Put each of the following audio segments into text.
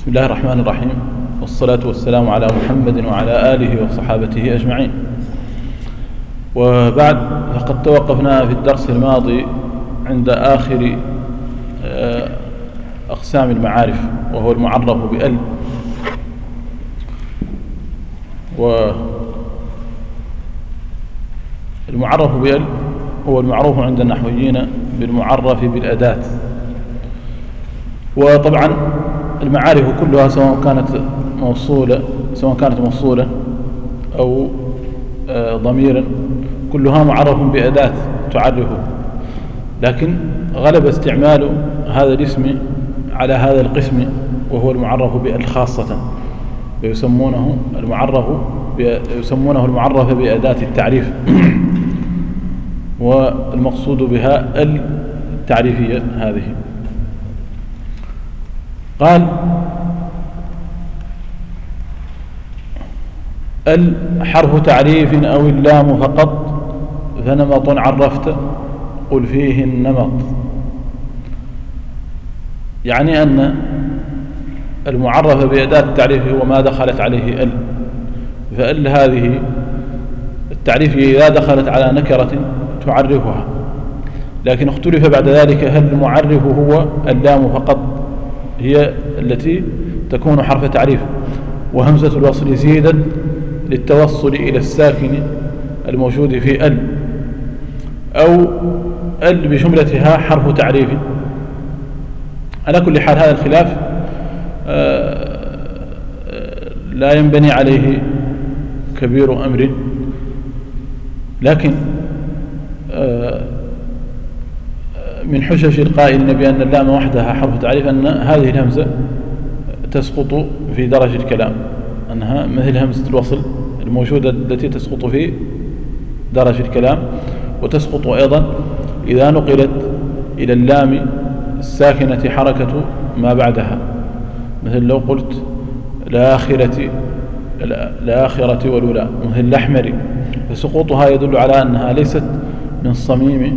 الله الرحمن الرحيم، والصلاة والسلام على محمد وعلى آله وصحابته أجمعين. وبعد، فقد توقفنا في الدرس الماضي عند آخر أقسام المعارف، وهو المعرف بأل. والمعرف بأل هو المعروف عند النحويين بالمعرف بالأداة. وطبعا المعارف كلها سواء كانت موصولة أو ضميرا، كلها معرف بأداة تعرفه، لكن غلب استعمال هذا الاسم على هذا القسم، وهو المعرف بأل خاصة، ويسمونه المعرف بأداة التعريف. والمقصود بها ال التعريفية هذه. قال: ال حرف تعريف أو اللام فقط، فنمط عرفت قل فيه النمط. يعني أن المعرف بأداة التعريف هو ما دخلت عليه ال، فال هذه التعريف إذا دخلت على نكرة تعرفها، لكن اختلف بعد ذلك هل المعرف هو اللام فقط، هي التي تكون حرف تعريف، وهمزة الوصل زيدت للتوصل إلى الساكن الموجود في ال، أو ال بجملتها حرف تعريف. على كل حال هذا الخلاف لا ينبني عليه كبير أمر، لكن من حجج القائلين بأن اللام وحدها حرف تعريف أن هذه الهمزة تسقط في درج الكلام، أنها مثل همزة الوصل الموجودة التي تسقط في درج الكلام، وتسقط أيضا إذا نقلت إلى اللام الساكنة حركة ما بعدها، مثل لو قلت الآخرة والأولى، مثل الأحمر، فسقوطها يدل على أنها ليست من صميم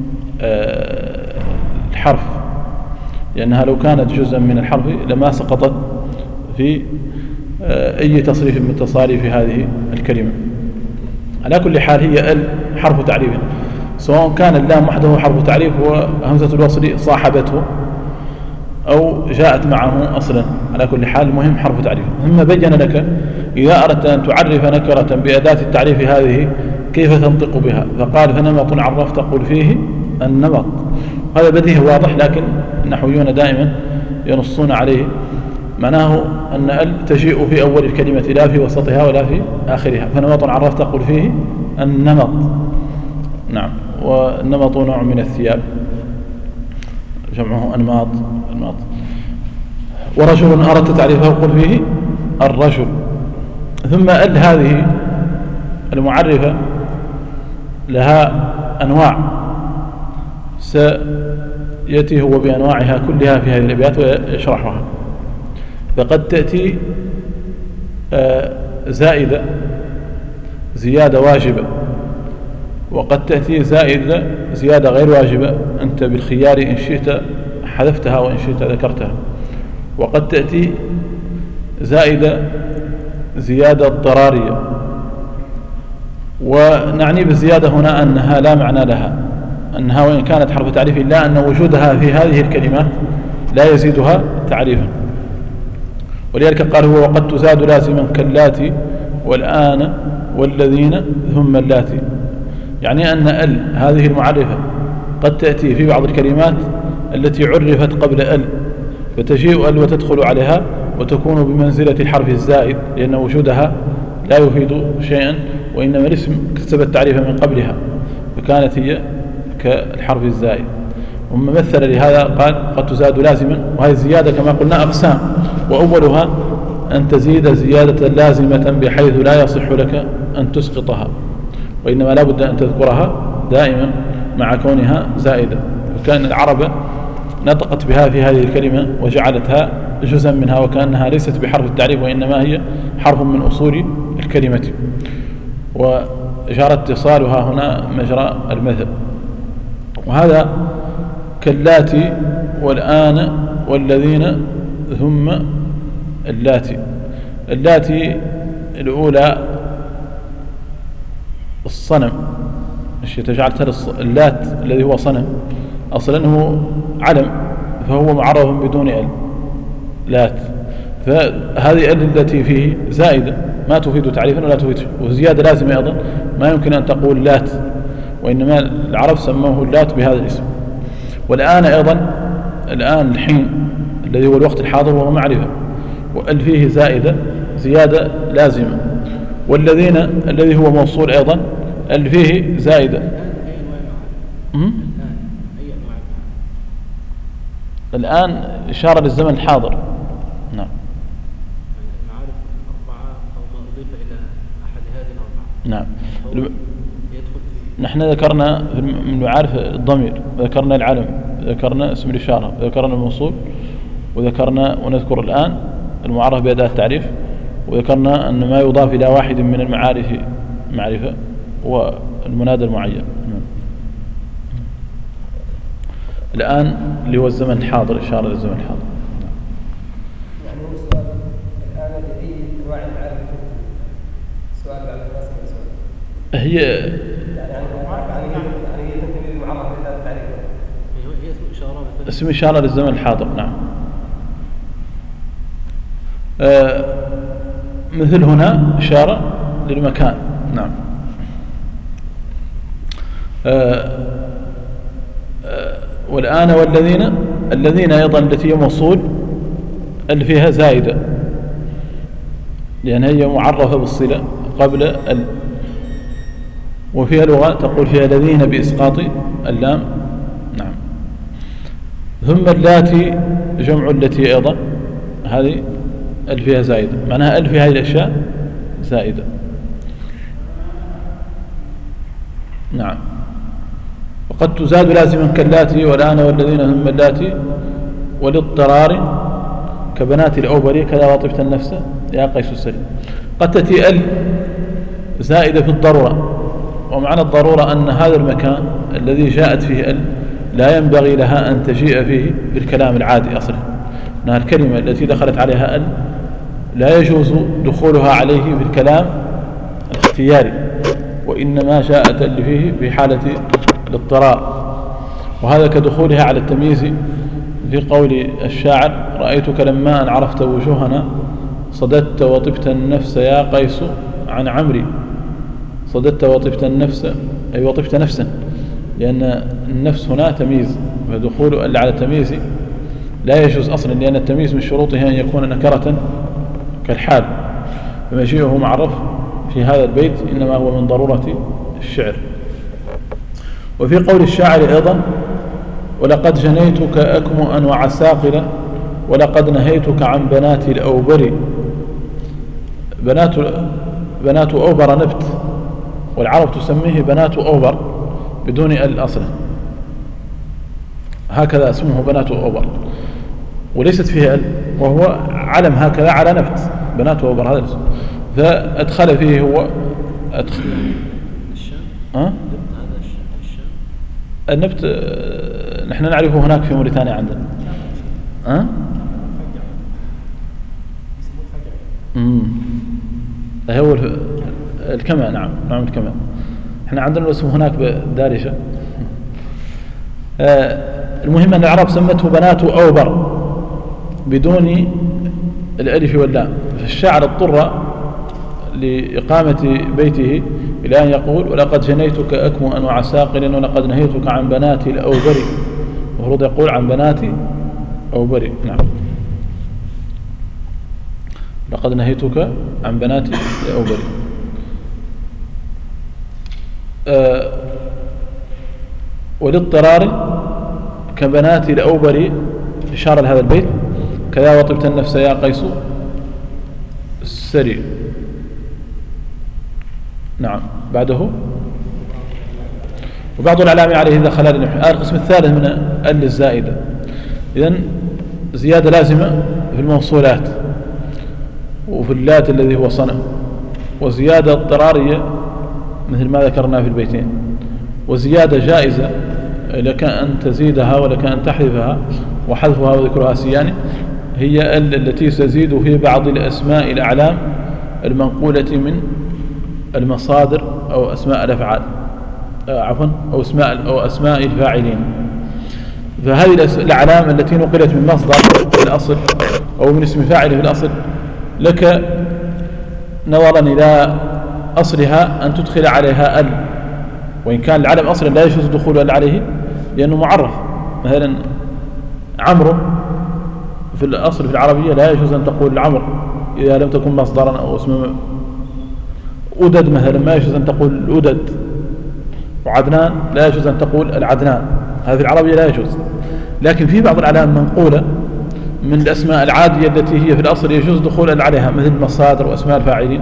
الحرف، لأنها لو كانت جزءا من الحرف لما سقطت في أي تصريف من تصاريف هذه الكلمة. على كل حال هي ال حرف تعريف، سواء كان اللام وحده حرف تعريف وهمزة الوصل صاحبته أو جاءت معه أصلا. على كل حال المهم حرف تعريف. ثم بين لك إذا أردت أن تعرف نكرة بأداة التعريف هذه كيف تنطق بها، فقال: فنمط عرفت قل فيه النمط. هذا بديهي واضح، لكن النحويون دائما ينصون عليه. معناه أن ال تجيء في أول الكلمة لا في وسطها ولا في آخرها. فنمط عرفت قل فيه النمط. نعم. والنمط نوع من الثياب، جمعه أنماط. ورجل أردت تعريفه قل فيه الرجل. ثم ال هذه المعرفة لها أنواع سيأتي هو بأنواعها كلها في هذه الأبيات ويشرحها. فقد تأتي زائدة زيادة واجبة، وقد تأتي زيادة غير واجبة، أنت بالخيار إن شئت حذفتها وإن شئت ذكرتها. وقد تأتي زيادة ضرارية، ونعني بالزيادة هنا أنها لا معنى لها، أنها وإن كانت حرف تعريف إلا أن وجودها في هذه الكلمات لا يزيدها تعريفا. ولذلك قال هو: وقد تزاد لازما كاللاتي والآن والذين ثم اللاتي. يعني أن ال هذه المعرفة قد تأتي في بعض الكلمات التي عرفت قبل ال، فتجيء ال وتدخل عليها وتكون بمنزلة الحرف الزائد، لأن وجودها لا يفيد شيئا، وإنما الاسم اكتسب التعريف من قبلها، فكانت هي كالحرف الزائد. ثم مثل لهذا قال: قد تزاد لازما. وهذه الزيادة كما قلنا أقسام، وأولها أن تزيد زيادة لازمة بحيث لا يصح لك أن تسقطها، وإنما لا بد أن تذكرها دائما مع كونها زائدة. وكان العرب نطقت بها في هذه الكلمة وجعلتها جزءا منها، وكأنها ليست بحرف التعريف وإنما هي حرف من أصول الكلمة، وجرى اتصالها هنا مجرى المثل. وهذا كاللاتي والآن والذين ثم اللاتي الأولى الصنم، جعلتها اللات الذي هو صنم أصلا هو علم، فهو معرف بدون ال لات، فهذه ال التي فيه زائدة ما تفيد تعريفا ولا تفيد، وزيادة لازمة أيضا ما يمكن أن تقول لات، وإنما العرب سموه اللات بهذا الاسم. والآن أيضا الحين الذي هو الوقت الحاضر وهو معرفة، وال فيه زائدة زيادة لازمة. والذين الذي هو موصول أيضا ال فيه زائدة. الآن إشارة للزمن الحاضر. نعم. المعارف أربعة أو ما أضيف إلى أحد هذه الأربعة. نعم. يدخل فيه. نحن ذكرنا من المعارف الضمير، ذكرنا العلم، ذكرنا اسم الإشارة، ذكرنا الموصول، وذكرنا ونذكر الآن المعرف بأداة التعريف، وذكرنا أن ما يضاف إلى واحد من المعارف معرفة والمنادى المعين. الآن اللي هو الزمن الحاضر، إشارة للزمن الحاضر. يعني هو سؤال الآن لأي أنواع المعارف سؤال على الناس سؤال هي يعني هي تنتمي للمعرف بأداة التعريف. هي اسم إشارة. اسم إشارة للزمن الحاضر. نعم. مثل هنا إشارة للمكان. نعم. والآن الذين أيضا التي هي موصول ال فيها زائدة، لأن هي معرفة بالصلة قبل ال، وفيها لغة تقول فيها الذين بإسقاط اللام. نعم. ثم اللاتي جمع التي أيضا هذه ال فيها زائدة، معناها ال في هذه الأشياء زائدة. نعم. وقد تزاد لازما كاللاتي والآن والذين هم اللاتي، والاضطرار كبنات الأوبري كذا وطفت النفس يا قيس السليم. قد تأتي ال زائدة في الضرورة، ومعنى الضرورة أن هذا المكان الذي جاءت فيه ال لا ينبغي لها أن تجيء فيه بالكلام العادي أصلا، أنها الكلمة التي دخلت عليها ال لا يجوز دخولها عليه بالكلام الاختياري، وإنما جاءت ال فيه في حالة الاضطرار. وهذا كدخولها على التمييز في قول الشاعر: رأيتك لما أن عرفت وجوهنا صددت وطبت النفس يا قيس عن عمري. صددت وطبت النفس أي وطبت نفسا، لأن النفس هنا تمييز، فدخول ال على التمييز لا يجوز أصلا، لأن التمييز من شروطه أن يكون نكرة كالحال، فمجيئه معرف في هذا البيت إنما هو من ضرورة الشعر. وفي قول الشاعر أيضا: ولقد جنيتك أكمؤا وعساقلا ولقد نهيتك عن بنات الأوبر. بنات أوبر نبت، والعرب تسميه بنات أوبر بدون ال أصلا، هكذا اسمه بنات أوبر، وليست فيها ال، وهو علم هكذا على نبت بنات أوبر هذا الاسم، فأدخل فيه هو أدخل النبت. نحن نعرفه هناك في موريتانيا عندنا. هو الكمان. نعم الكمان. احنا عندنا اسمه هناك بدارجة. المهم أن العرب سمته بنات أوبر بدون الألف واللام، فالشاعر اضطر لإقامة بيته إلى أن يقول: ولقد جنيتك أكمؤا وعساقلا ولقد نهيتك عن بنات الأوبر. المفروض يقول عن بنات أوبر. نعم. لقد نهيتك عن بنات الأوبر. والاضطرار كبنات الأوبر إشارة لهذا البيت، كذا وطبت النفس يا قيس السري. نعم. بعده وبعض العلام عليه إذا خلال النحو. القسم الثالث من ال الزائدة، إذن زيادة لازمة في الموصولات وفي اللات الذي هو صنم، وزيادة اضطرارية مثل ما ذكرنا في البيتين، وزيادة جائزة لك أن تزيدها ولك أن تحذفها، وحذفها وذكرها سيان، هي التي تزيد في بعض الأسماء الأعلام المنقولة من المصادر أو أسماء الأفعال، عفوا أو أسماء الفاعلين. فهذه الأعلام التي نقلت من مصدر في الأصل أو من اسم فاعل في الأصل، لك نظرا إلى أصلها أن تدخل عليها ال، وإن كان العلم أصلا لا يجوز دخول ال عليه لأنه معرف. مثلا عمرو في الأصل في العربية لا يجوز أن تقول العمر إذا لم تكن مصدرا أو اسم. أدد مثلا ما يجوز أن تقول الأدد، وعدنان لا يجوز أن تقول العدنان، هذا في العربية لا يجوز. لكن في بعض الأعلام منقولة من الأسماء العادية التي هي في الأصل يجوز دخول عليها مثل المصادر وأسماء الفاعلين.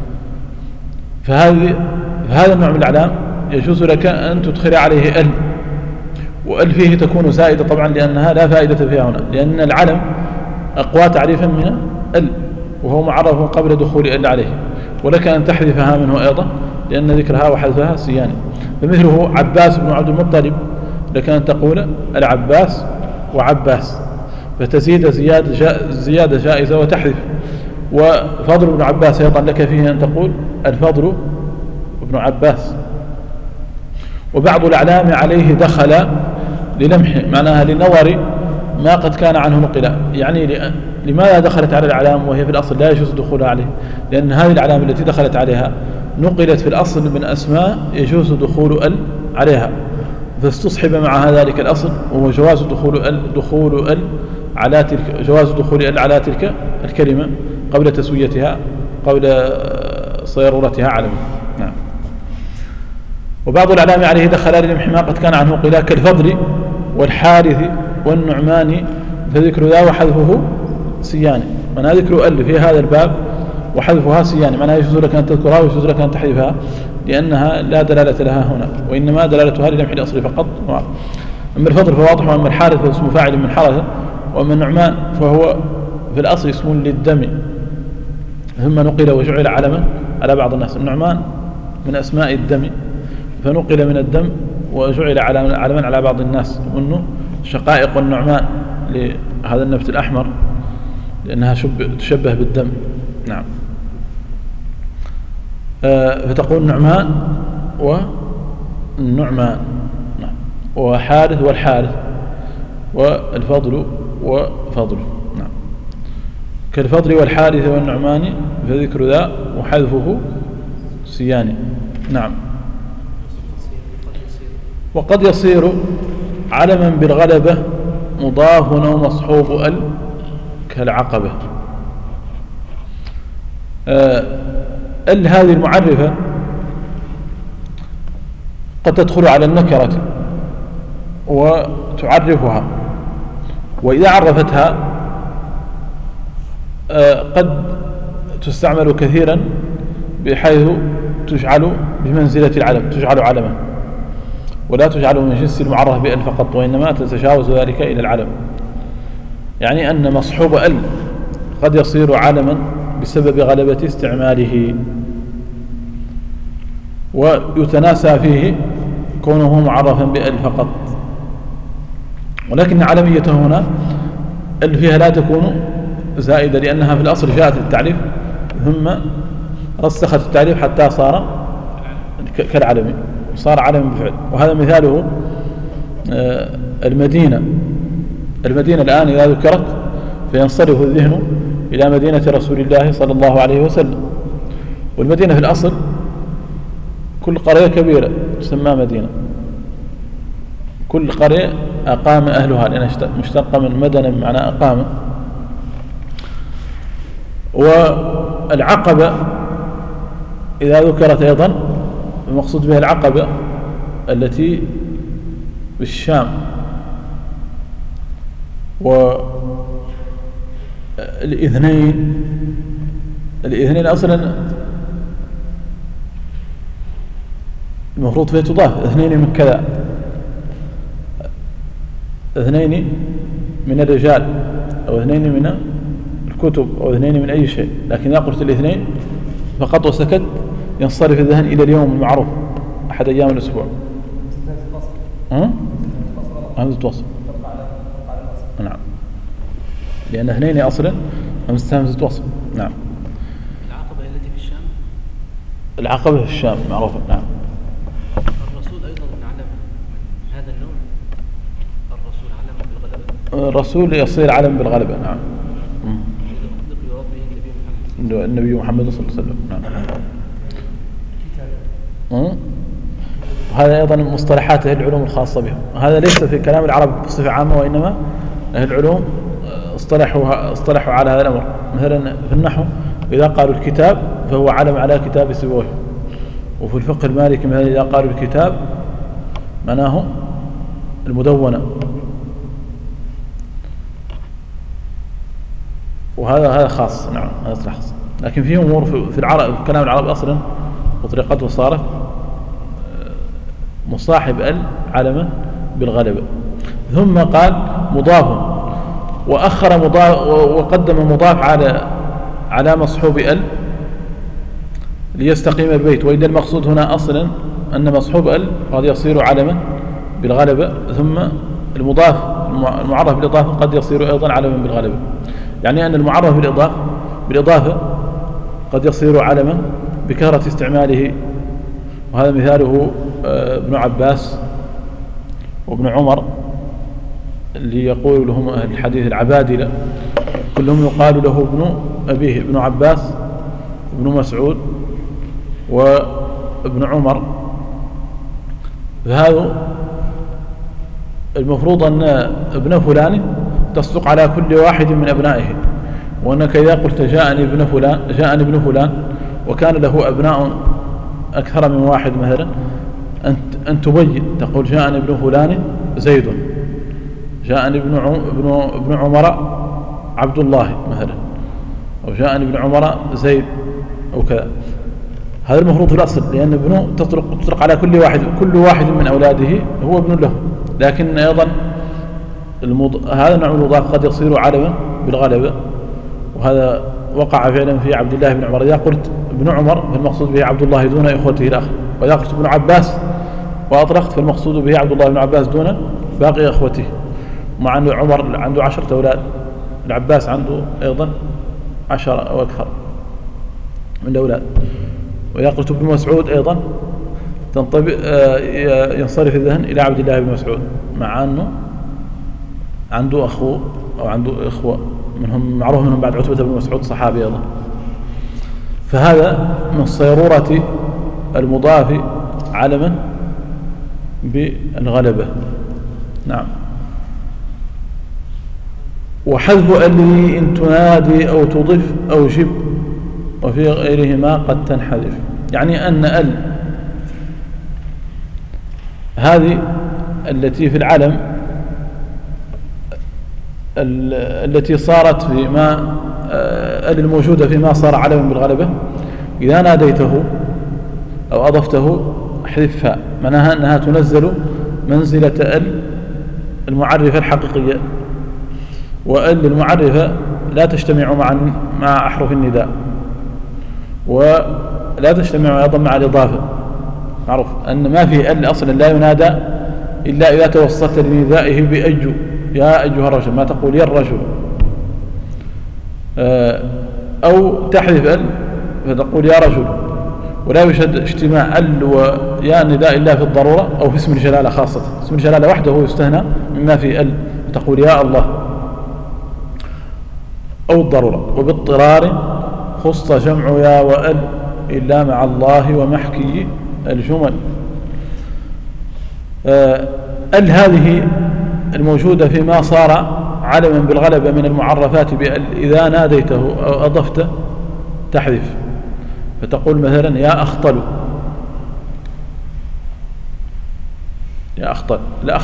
فهذا النوع من الأعلام يجوز لك أن تدخل عليه ال، وال فيه تكون زائدة طبعا لأنها لا فائدة فيها هنا، لأن العلم أقوى تعريفا من ال وهو معرف قبل دخول ال عليه، ولك أن تحذفها منه أيضا لأن ذكرها وحذفها سيان. فمثله عباس بن عبد المطلب لك أن تقول العباس وعباس، فتزيد زيادة جائزة وتحذف. وفضل بن عباس أيضا لك فيه أن تقول الفضل بن عباس. وبعض الأعلام عليه دخل للمح، معناها لنظر ما قد كان عنه نقل. يعني لماذا دخلت على الأعلام وهي في الأصل لا يجوز دخولها عليه؟ لأن هذه الأعلام التي دخلت عليها نقلت في الأصل من أسماء يجوز دخول ال عليها، فاستصحب معها ذلك الأصل وهو جواز دخول ال على تلك الكلمة قبل تسويتها، قبل صيرورتها علما. نعم. وبعض الأعلام عليه دخل للمح ما قد كان عنه قيل كالفضل والحارث والنعمان، فذكر ذا وحذفه سيان. معنى ذكر ال في هذا الباب وحذفها سيان، معنى يجوز لك أن تذكرها ويجوز لك أن تحذفها لأنها لا دلالة لها هنا، وإنما دلالتها للمح الأصلي فقط. أما الفضل فواضح، وأما الحارث فاسم فاعل من حرث، وأما النعمان فهو في الأصل اسم للدم ثم نقل وجعل علما على بعض الناس. النعمان من أسماء الدم فنقل من الدم وجعل علما على بعض الناس، وأنه شقائق النعمان لهذا النبت الأحمر لأنها تشبه بالدم. نعم. فتقول نعمان والنعمان، نعم. وحارث والحارث، والفضل وفضل. نعم. كالفضل والحارث والنعمان، فذكر ذا وحذفه سيان. نعم. وقد يصير علما بالغلبة مضاف أو مصحوب ال كالعقبة. ال هذه المعرفة قد تدخل على النكرة وتعرفها، وإذا عرفتها قد تستعمل كثيرا بحيث تجعل بمنزلة العلم، تجعل علما ولا تجعل من جنس المعرف بال فقط، وإنما تتجاوز ذلك إلى العلم. يعني أن مصحوب ال قد يصير علما بسبب غلبة استعماله، ويتناسى فيه كونه معرفا بال فقط. ولكن علميته هنا ال فيها لا تكون زائدة، لأنها في الأصل جاءت للتعريف ثم رسخت التعريف حتى صار كالعلم، صار علم بفعل. وهذا مثاله المدينة الآن إذا ذكرت فينصرف الذهن إلى مدينة رسول الله صلى الله عليه وسلم. والمدينة في الأصل كل قرية كبيرة تسمى مدينة، كل قرية أقام أهلها، لأنها مشتقة من مدن بمعنى أقام. والعقبة إذا ذكرت أيضا المقصود بها العقبة التي بالشام. والإذنين أصلا المفروض فيه تضاف اثنين من كذا، اثنين من الرجال أو اثنين من الكتب أو اثنين من أي شيء. لكن إذا قلت الاثنين فقط وسكت ينصرف الذهن إلى اليوم المعروف أحد أيام الأسبوع. همزة وصل. نعم. لأن اثنين أصلا همزة وصل. نعم. العقبة التي في الشام. العقبة في الشام معروفة. نعم. الرسول أيضا علم من هذا النوع. الرسول علم بالغلبة. الرسول يصير علم بالغلبة. نعم. إذا أطلق يراد به النبي محمد. النبي محمد صلى الله عليه وسلم. نعم. هذا أيضا مصطلحات أهل العلوم الخاصة بهم. هذا ليس في كلام العرب بصفة عامة، وإنما أهل العلوم اصطلحوا على هذا الأمر. مثلا في النحو إذا قالوا الكتاب فهو علم على كتاب سواه، وفي الفقه المالكي مثلا إذا قالوا الكتاب معناه المدونة. وهذا خاص. نعم هذا خاص. لكن في أمور في العرب في كلام العرب أصلا وطريقته صارت مصاحب علما بالغلبة. ثم قال مضاف، وأخر مضاف وقدم مضاف على مصحوب ليستقيم البيت. وإذا المقصود هنا أصلا أن مصحوب قد يصير علما بالغلبة، ثم المضاف المعرف بالإضافة قد يصير أيضا علما بالغلبة. يعني أن المعرف بالإضافة قد يصير علما بكثرة استعماله. وهذا مثاله ابن عباس وابن عمر اللي يقول لهم أهل الحديث العبادلة، كلهم يقال له ابن أبيه، ابن عباس ابن مسعود وابن عمر. فهذا المفروض أن ابن فلان تصدق على كل واحد من أبنائه، وأنك إذا قلت جاءني ابن فلان وكان له أبناء أكثر من واحد مثلا، أن تبين تقول جاءني ابن فلان زيد، جاءني ابن عمر عبد الله مثلا، أو جاءني ابن عمر زيد أو كذا. هذا المفروض في الأصل، لأن ابنه تطلق على كل واحد من أولاده هو ابن له. لكن أيضا هذا النوع من المضاف قد يصير علما بالغلبة، وهذا وقع فعلا في عبد الله بن عمر. إذا قلت ابن عمر فالمقصود به عبد الله دون إخوته الآخر، وإذا قلت ابن عباس وأطلقت فالمقصود به عبد الله بن عباس دون باقي إخوته. مع أن عمر عنده 10 أولاد، العباس عنده أيضا 10 أو أكثر من الأولاد. وإذا قلت ابن مسعود أيضا ينصرف الذهن إلى عبد الله بن مسعود، مع أنه عنده أخوه أو عنده إخوة منهم معروف منهم بعد عتبة بن مسعود صحابي أيضا. فهذا من صيرورة المضاف علما بالغلبة. نعم. وحذف اللي إن تنادي أو تضف أو جب، وفي غيرهما قد تنحذف. يعني أن هذه التي في العلم التي صارت فيما الموجودة فيما صار علما بالغلبة، إذا ناديته أو أضفته احذفها، معناها أنها تنزل منزلة المعرفة الحقيقية. المعرفة لا تجتمع مع أحرف النداء، ولا تجتمع أيضا مع الإضافة. معروف أن ما في أصلا لا ينادى إلا إذا توسطت لندائه بأجو، يا أيها الرجل، ما تقول يا الرجل. أو تحذف فتقول يا رجل. ولا يوجد اجتماع ويا نداء الله في الضرورة أو في اسم الجلالة خاصة. اسم الجلالة وحده يستهنى مما في تقول يا الله أو الضرورة. وباضطرار خص جمع يا وأل إلا مع الله ومحكي الجمل. هذه الموجودة فيما صار علما بالغلبة من المعرفات إذا ناديته أو أضفته تحذف، فتقول مثلا يا أخطل، يا أخطل.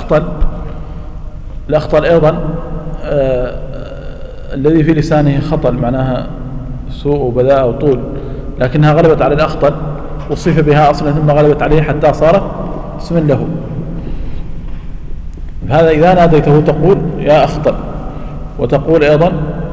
الأخطل أيضا الذي في لسانه خطل، معناها سوء وبذاء وطول، لكنها غلبت على الأخطل وصف بها أصلا ثم غلبت عليه حتى صارت اسما له. هذا إذا ناديته تقول يا أخطل. وتقول أيضا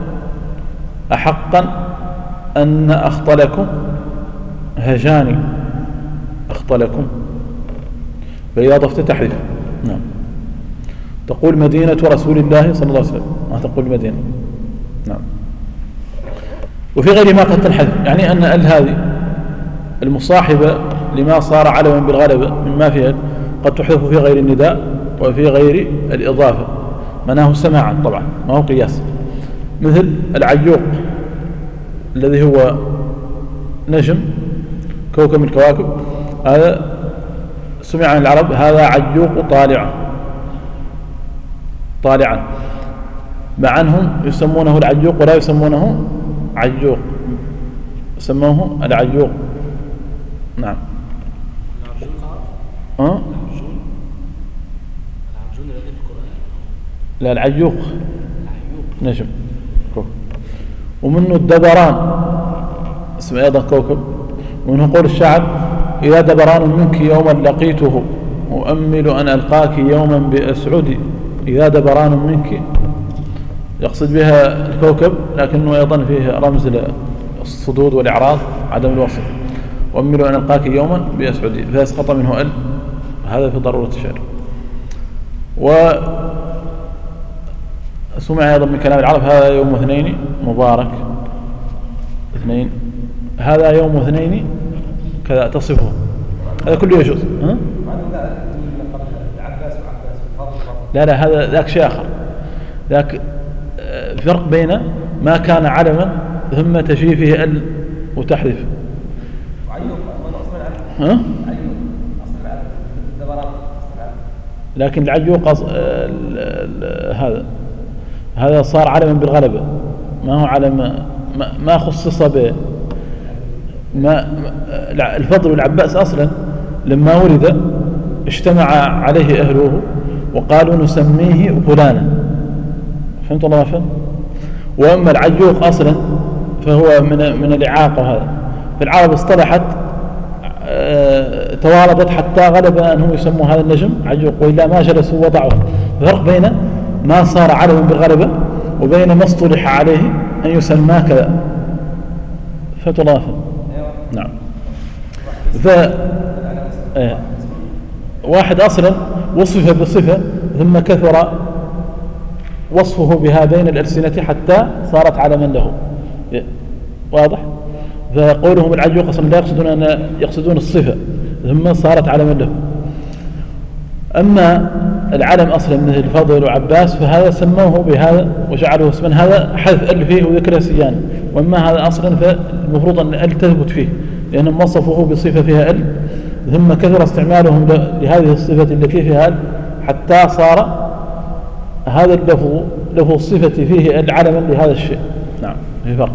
أحقا أن أخطلكم هجاني، أخطلكم، فإذا أضفت تحذف. نعم. تقول مدينة رسول الله صلى الله عليه وسلم، ما تقول مدينة. نعم. وفي غير ما قد تنحذف، يعني أن ال هذه المصاحبة لما صار علما بالغلبة مما فيها قد تحذف في غير النداء وفي غير الإضافة، مناه سماعا طبعا ما هو قياس، مثل العيوق الذي هو نجم كوكب من الكواكب، هذا سمع عن العرب هذا عيوق طالعا، مع أنهم يسمونه العيوق ولا يسمونه عيوق، سموه العيوق. نعم. العرجون الذي في القرآن، لا العيوق نجم كوكب. ومنه الدبران اسمه أيضا كوكب. ومنه قول الشاعر إذا دبران منك يوما لقيته أؤمل أن ألقاك يوما بأسعدي. إذا دبران منك يقصد بها الكوكب، لكنه أيضا فيه رمز للصدود والإعراض عدم الوصل. أؤمل أن ألقاك يوما بأسعدي، فيسقط منه ال، هذا في ضرورة الشعر. وسمع أيضا من كلام العرب هذا يوم اثنين مبارك، اثنين هذا يوم اثنين كذا تصفه، هذا كله يجوز. لا هذا ذاك شيء آخر، ذاك فرق بين ما كان علما ثم تشي فيه ال وتحذف. لكن العيوق هذا صار علما بالغلبة، ما هو علم ما خصص به. الفضل والعباس أصلا لما ولد اجتمع عليه أهله وقالوا نسميه فلانا، فهمت الله ما فهم؟ وأما العيوق أصلا فهو من الإعاقة، هذا فالعرب اصطلحت توالدت حتى غلب أنهم يسموا هذا النجم عيوق، وإلا ما جلسوا وضعوا. فرق بين ما صار علما بالغلبة وبين ما اصطلح عليه أن يسمى كذا، فهمت الله ما فهم؟ نعم. واحد أصلا وصف بصفة ثم كثر وصفه بها بين الألسنة حتى صارت علما له، واضح؟ فقولهم العيوق أصلا لا يقصدون الصفة ثم صارت علما له. أما العلم أصلا مثل الفضل وعباس فهذا سموه بهذا وجعله اسما، هذا حذف ال فيه وذكره سيانا. وأما هذا أصلا فالمفروض أن ال تثبت فيه، لأنهم وصفوه بصفة فيها ال ثم كثر استعمالهم لهذه الصفة التي فيها ال حتى صار هذا اللفظ لفظ الصفة فيه ال علما لهذا الشيء. نعم، في فرق.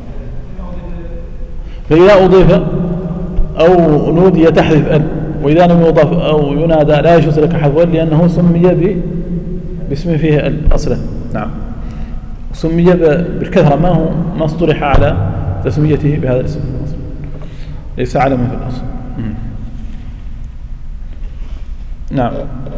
فإذا أضيف أو نودي تحذف ال، وإذا لم يضاف أو ينادى لا يجوز لك حذف ال، لأنه سمي باسم فيه ال أصلا. نعم، سمي بالكثرة، ما اصطلح على تسميته بهذا الاسم، ليس علما في الأصل. نعم.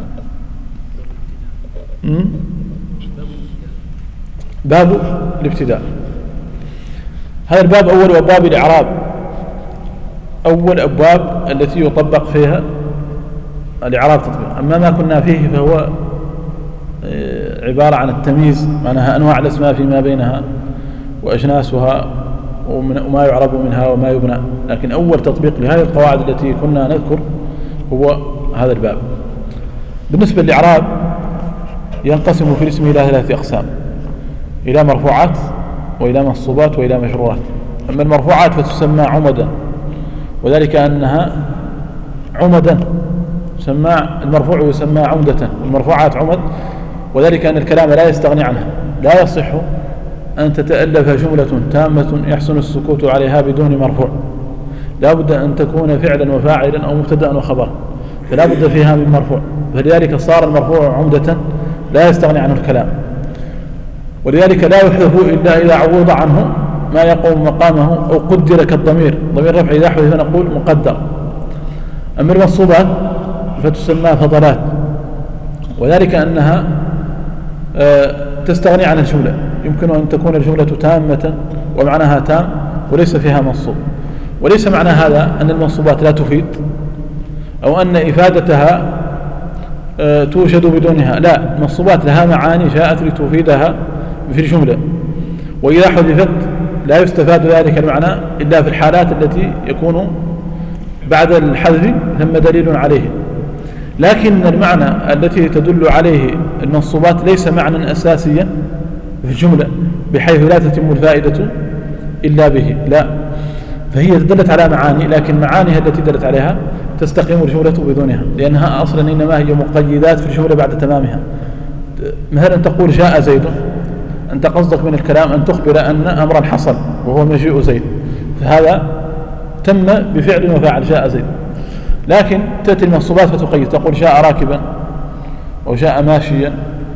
باب الابتداء، هذا الباب أول أبواب الإعراب، أول أبواب التي يطبق فيها الإعراب تطبيق. أما ما كنا فيه فهو عبارة عن التمييز، معناها أنواع الأسماء فيما بينها وأجناسها وما يعرب منها وما يبنى. لكن أول تطبيق لهذه القواعد التي كنا نذكر هو هذا الباب. بالنسبة للإعراب ينقسم في الاسم إلى 3 أقسام، إلى مرفوعات وإلى منصوبات وإلى مجرورات. أما المرفوعات فتسمى عمدا، وذلك أنها عمدا المرفوع يسمى عمدة، المرفوعات عمد، وذلك أن الكلام لا يستغني عنها. لا يصح أن تتألف جملة تامة يحسن السكوت عليها بدون مرفوع، لا بد أن تكون فعلا وفاعلا أو مبتدأ وخبرا، فلا بد فيها من مرفوع. فلذلك صار المرفوع عمدة لا يستغني عنه الكلام، ولذلك لا يحذف إلا إذا عوض عنه ما يقوم مقامه أو قدر كالضمير، ضمير رفع إذا حذف نقول مقدر. أما المنصوبات فتسمى فضلات، وذلك أنها تستغني عن الجملة، يمكن أن تكون الجملة تامة ومعناها تام وليس فيها منصوب. وليس معنى هذا أن المنصوبات لا تفيد أو أن إفادتها توجد بدونها، لا، المنصوبات لها معاني جاءت لتفيدها في الجملة، وإذا حذفت لا يستفاد ذلك المعنى إلا في الحالات التي يكون بعد الحذف ثم دليل عليه. لكن المعنى التي تدل عليه المنصوبات ليس معنى أساسيا في الجملة بحيث لا تتم الفائدة إلا به، لا، فهي دلت على معاني، لكن معانيها التي دلت عليها تستقيم الجملة بدونها، لأنها أصلا إنما هي مقيدات في الجملة بعد تمامها. مثلا تقول جاء زيد، أنت قصدك من الكلام أن تخبر أن أمرا حصل وهو مجيء زيد، فهذا تم بفعل وفاعل جاء زيد. لكن تأتي المنصوبات فتقيد، تقول جاء راكبا أو جاء ماشيا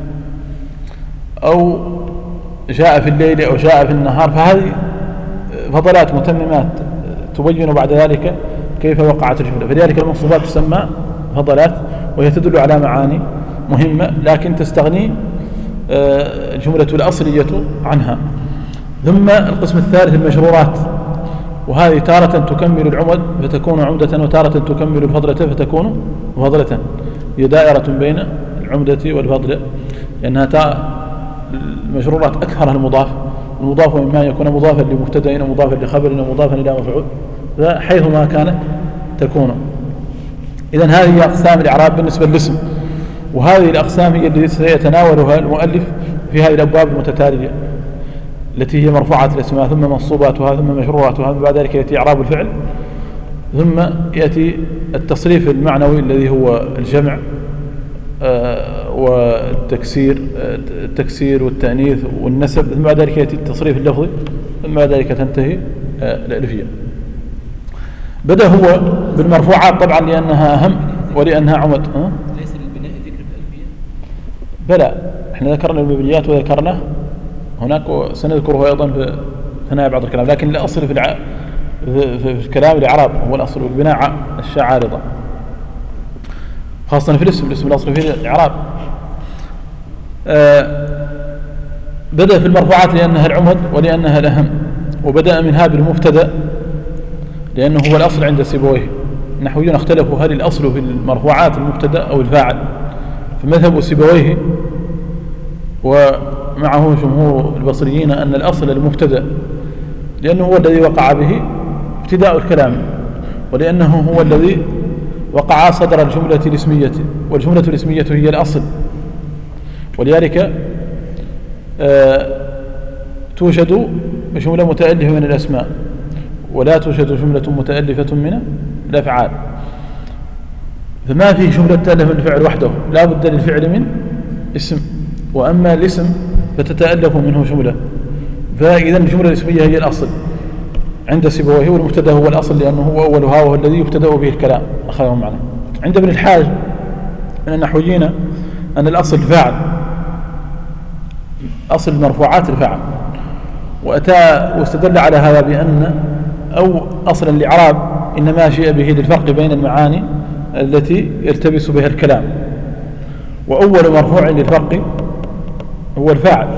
أو جاء في الليل أو جاء في النهار، فهذه فضلات متممات تبين بعد ذلك كيف وقعت الجملة. فلذلك المنصوبات تسمى فضلات، وهي تدل على معاني مهمة لكن تستغني الجملة الأصلية عنها. ثم القسم الثالث المجرورات، وهذه تارة تكمل العمد فتكون عمدة، وتارة تكمل الفضلة فتكون فضلة. هي دائرة بين العمدة والفضلة، لأنها المجرورات أكثرها المضاف، المضاف إما يكون مضافا لمبتدأ ومضافا لخبر ومضافا إلى مفعول، فحيثما كانت تكون. إذن هذه أقسام الإعراب بالنسبة للاسم، وهذه الأقسام هي التي سيتناولها المؤلف في هذه الأبواب المتتالية التي هي مرفوعات الأسماء ثم منصوباتها ثم مجروراتها، ثم بعد ذلك يأتي إعراب الفعل، ثم يأتي التصريف المعنوي الذي هو الجمع والتكسير والتأنيث والنسب، ثم بعد ذلك يأتي التصريف اللفظي، ثم بعد ذلك تنتهي الألفية. بدأ هو بالمرفوعات طبعا لأنها أهم ولأنها عمد. ليس للبناء ذكر في الألفية؟ بلى، احنا ذكرنا المبنيات وذكرنا هناك وسنذكره أيضا في ثنايا بعض الكلام، لكن الأصل في الكلام الإعراب هو الأصل والبناء الشاء عارضة، خاصة في الاسم الأصل فيه الإعراب. بدأ في المرفوعات لأنها العمد ولأنها الأهم، وبدأ منها بالمبتدأ لأنه هو الأصل عند سيبويه. النحويون اختلفوا هل الأصل في المرفوعات المبتدأ أو الفاعل، فمذهب سيبويه ومعه جمهور البصريين أن الأصل المبتدأ، لأنه هو الذي وقع به ابتداء الكلام، ولأنه هو الذي وقع صدر الجملة الاسمية، والجملة الاسمية هي الأصل، ولذلك توجد جملة متألفة من الأسماء ولا توجد جملة متألفة من الأفعال. فما في جملة تألف من الفعل وحده، لا بد للفعل من اسم، وأما الاسم فتتألف منه جملة. فإذا الجملة الاسمية هي الأصل عند سيبويه، والمبتدأ هو الأصل لأنه هو أولها وهو الذي يبتدأ به الكلام، أخذه معنا. عند ابن الحاج من النحويين أن الأصل الفاعل، أصل المرفوعات الفاعل، وأتى واستدل على هذا بأن أو أصل الإعراب إنما جاء به للفرق بين المعاني التي يلتبس بها الكلام، وأول مرفوع للفرق هو الفاعل،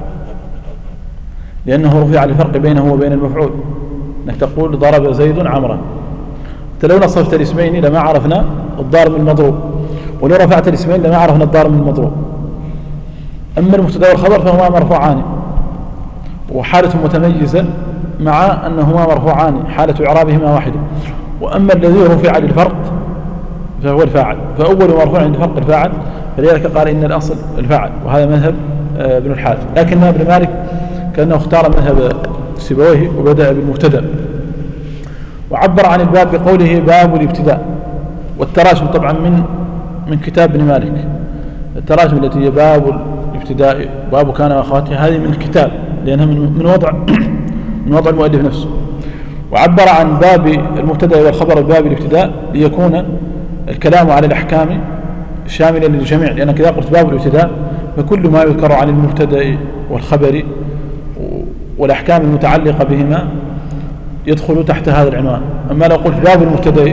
لأنه رفع للفرق بينه وبين المفعول. أنك تقول ضرب زيد عمرا، أنت لو نصفت الاسمين لما عرفنا الضارب من المضروب، ولو رفعت الاسمين لما عرفنا الضارب من المضروب. أما المبتدأ والخبر فهما مرفوعان، وحالة متميزة مع أنهما مرفوعان، حالة إعرابهما واحدة. وأما الذي رفع للفرق فهو الفاعل، فأول مرفوع للفرق الفاعل، فلذلك قال إن الأصل الفاعل، وهذا مذهب ابن الحاج. لكن ابن مالك كأنه اختار مذهب سيبويه وبدأ بالمبتدأ، وعبر عن الباب بقوله باب الابتداء. والتراجم طبعا من كتاب ابن مالك، التراجم التي هي باب الابتداء، باب كان وأخواتها، هذه من الكتاب لأنها من وضع المؤلف نفسه. وعبر عن باب المبتدأ والخبر باب الابتداء ليكون الكلام على الأحكام شاملا للجميع، لأنك إذا قلت باب الابتداء فكل ما يذكر عن المبتدأ والخبر والأحكام المتعلقة بهما يدخل تحت هذا العنوان. أما لو قلت باب المبتدأ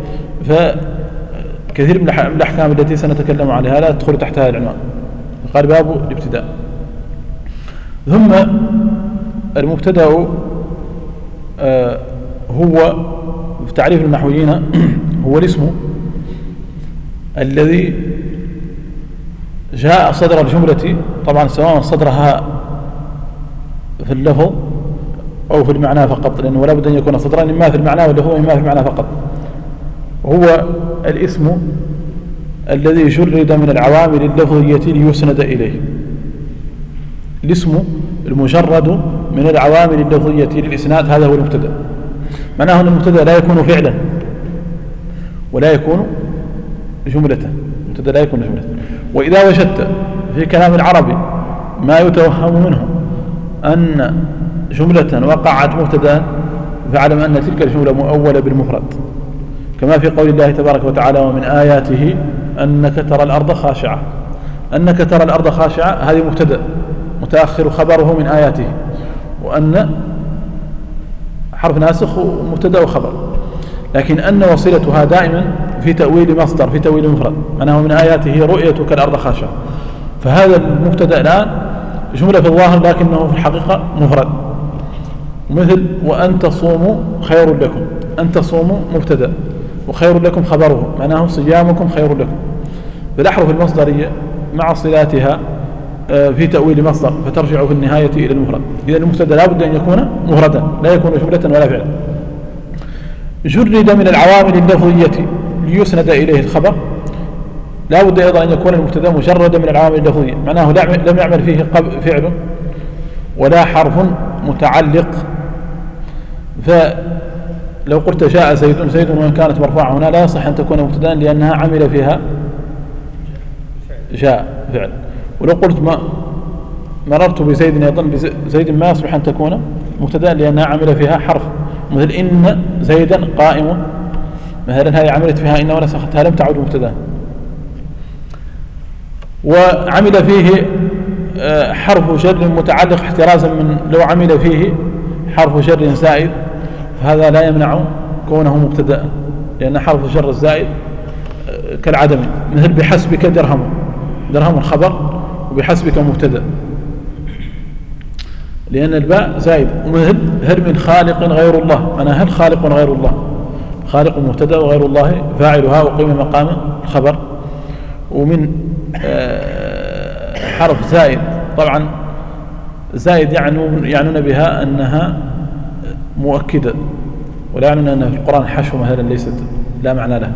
فكثير من الأحكام التي سنتكلم عليها لا تدخل تحت هذا العنوان، قال باب الابتداء. ثم المبتدأ هو في تعريف النحويين هو الاسم الذي جاء صدر الجملة، طبعا سواء صدرها في اللفظ أو في المعنى فقط، لأنه لا بد أن يكون صدران إما في المعنى واللفظ إما في المعنى فقط. وهو الاسم الذي جرد من العوامل اللفظية ليسند إليه. الاسم المجرد من العوامل اللفظية للإسناد هذا هو المبتدأ. معناه أن المبتدأ لا يكون فعلا ولا يكون جملة. المبتدأ لا يكون جملة. وإذا وجدت في كلام العربي ما يتوهم منه أن جملة وقعت مبتدأ فاعلم أن تلك الجملة مؤولة بالمفرد، كما في قول الله تبارك وتعالى: ومن آياته أنك ترى الأرض خاشعة. أنك ترى الأرض خاشعة هذه مبتدأ متأخر خبره من آياته، وأن حرف ناسخ ومبتدأ وخبر، لكن أن وصلتها دائما في تأويل مصدر في تأويل مفرد، معناه من آياته رؤيتك الأرض خاشعة. فهذا المبتدأ الآن جملة في الظاهر لكنه في الحقيقة مفرد. مثل وأن تصوموا خير لكم، أن تصوموا مبتدأ وخير لكم خبره، معناه صيامكم خير لكم. فالأحرف المصدرية مع صلاتها في تأويل مصدر فترجع في النهاية إلى المفرد. إذا المبتدأ لا بد أن يكون مفردا لا يكون جملة ولا فعلا. جرد من العوامل اللفظية ليسند إليه الخبر، لا بد أيضا أن يكون المبتدأ مجرد من العوامل اللفظية، معناه لم يعمل فيه فعل ولا حرف متعلق. فلو قلت جاء زيد، زيد وإن كانت مرفوعة هنا لا يصح أن تكون مبتدأ لأنها عمل فيها جاء فعل. ولو قلت مررت بزيد أيضا زيد ما يصلح أن تكون مبتدأ لأنها عمل فيها حرف، مثل إن زيدا قائم مثلا، هذه عملت فيها إن ونسختها لم تعد مبتدأ. وعمل فيه حرف جر متعلق احترازا من لو عمل فيه حرف جر زائد، فهذا لا يمنع كونه مبتدأ، لأن حرف الجر الزائد كالعدم، مثل بحسبك درهم، درهم خبر وبحسبك مبتدأ لأن الباء زائد. ومثل هل من خالق غير الله، أنا هل خالق غير الله، خالق مبتدأ وغير الله فاعلها وقيم مقام الخبر. ومن حرف زائد، طبعا زائد يعنون بها أنها مؤكدة، ولا يعنون أن في القرآن حشو مثلا ليست لا معنى له.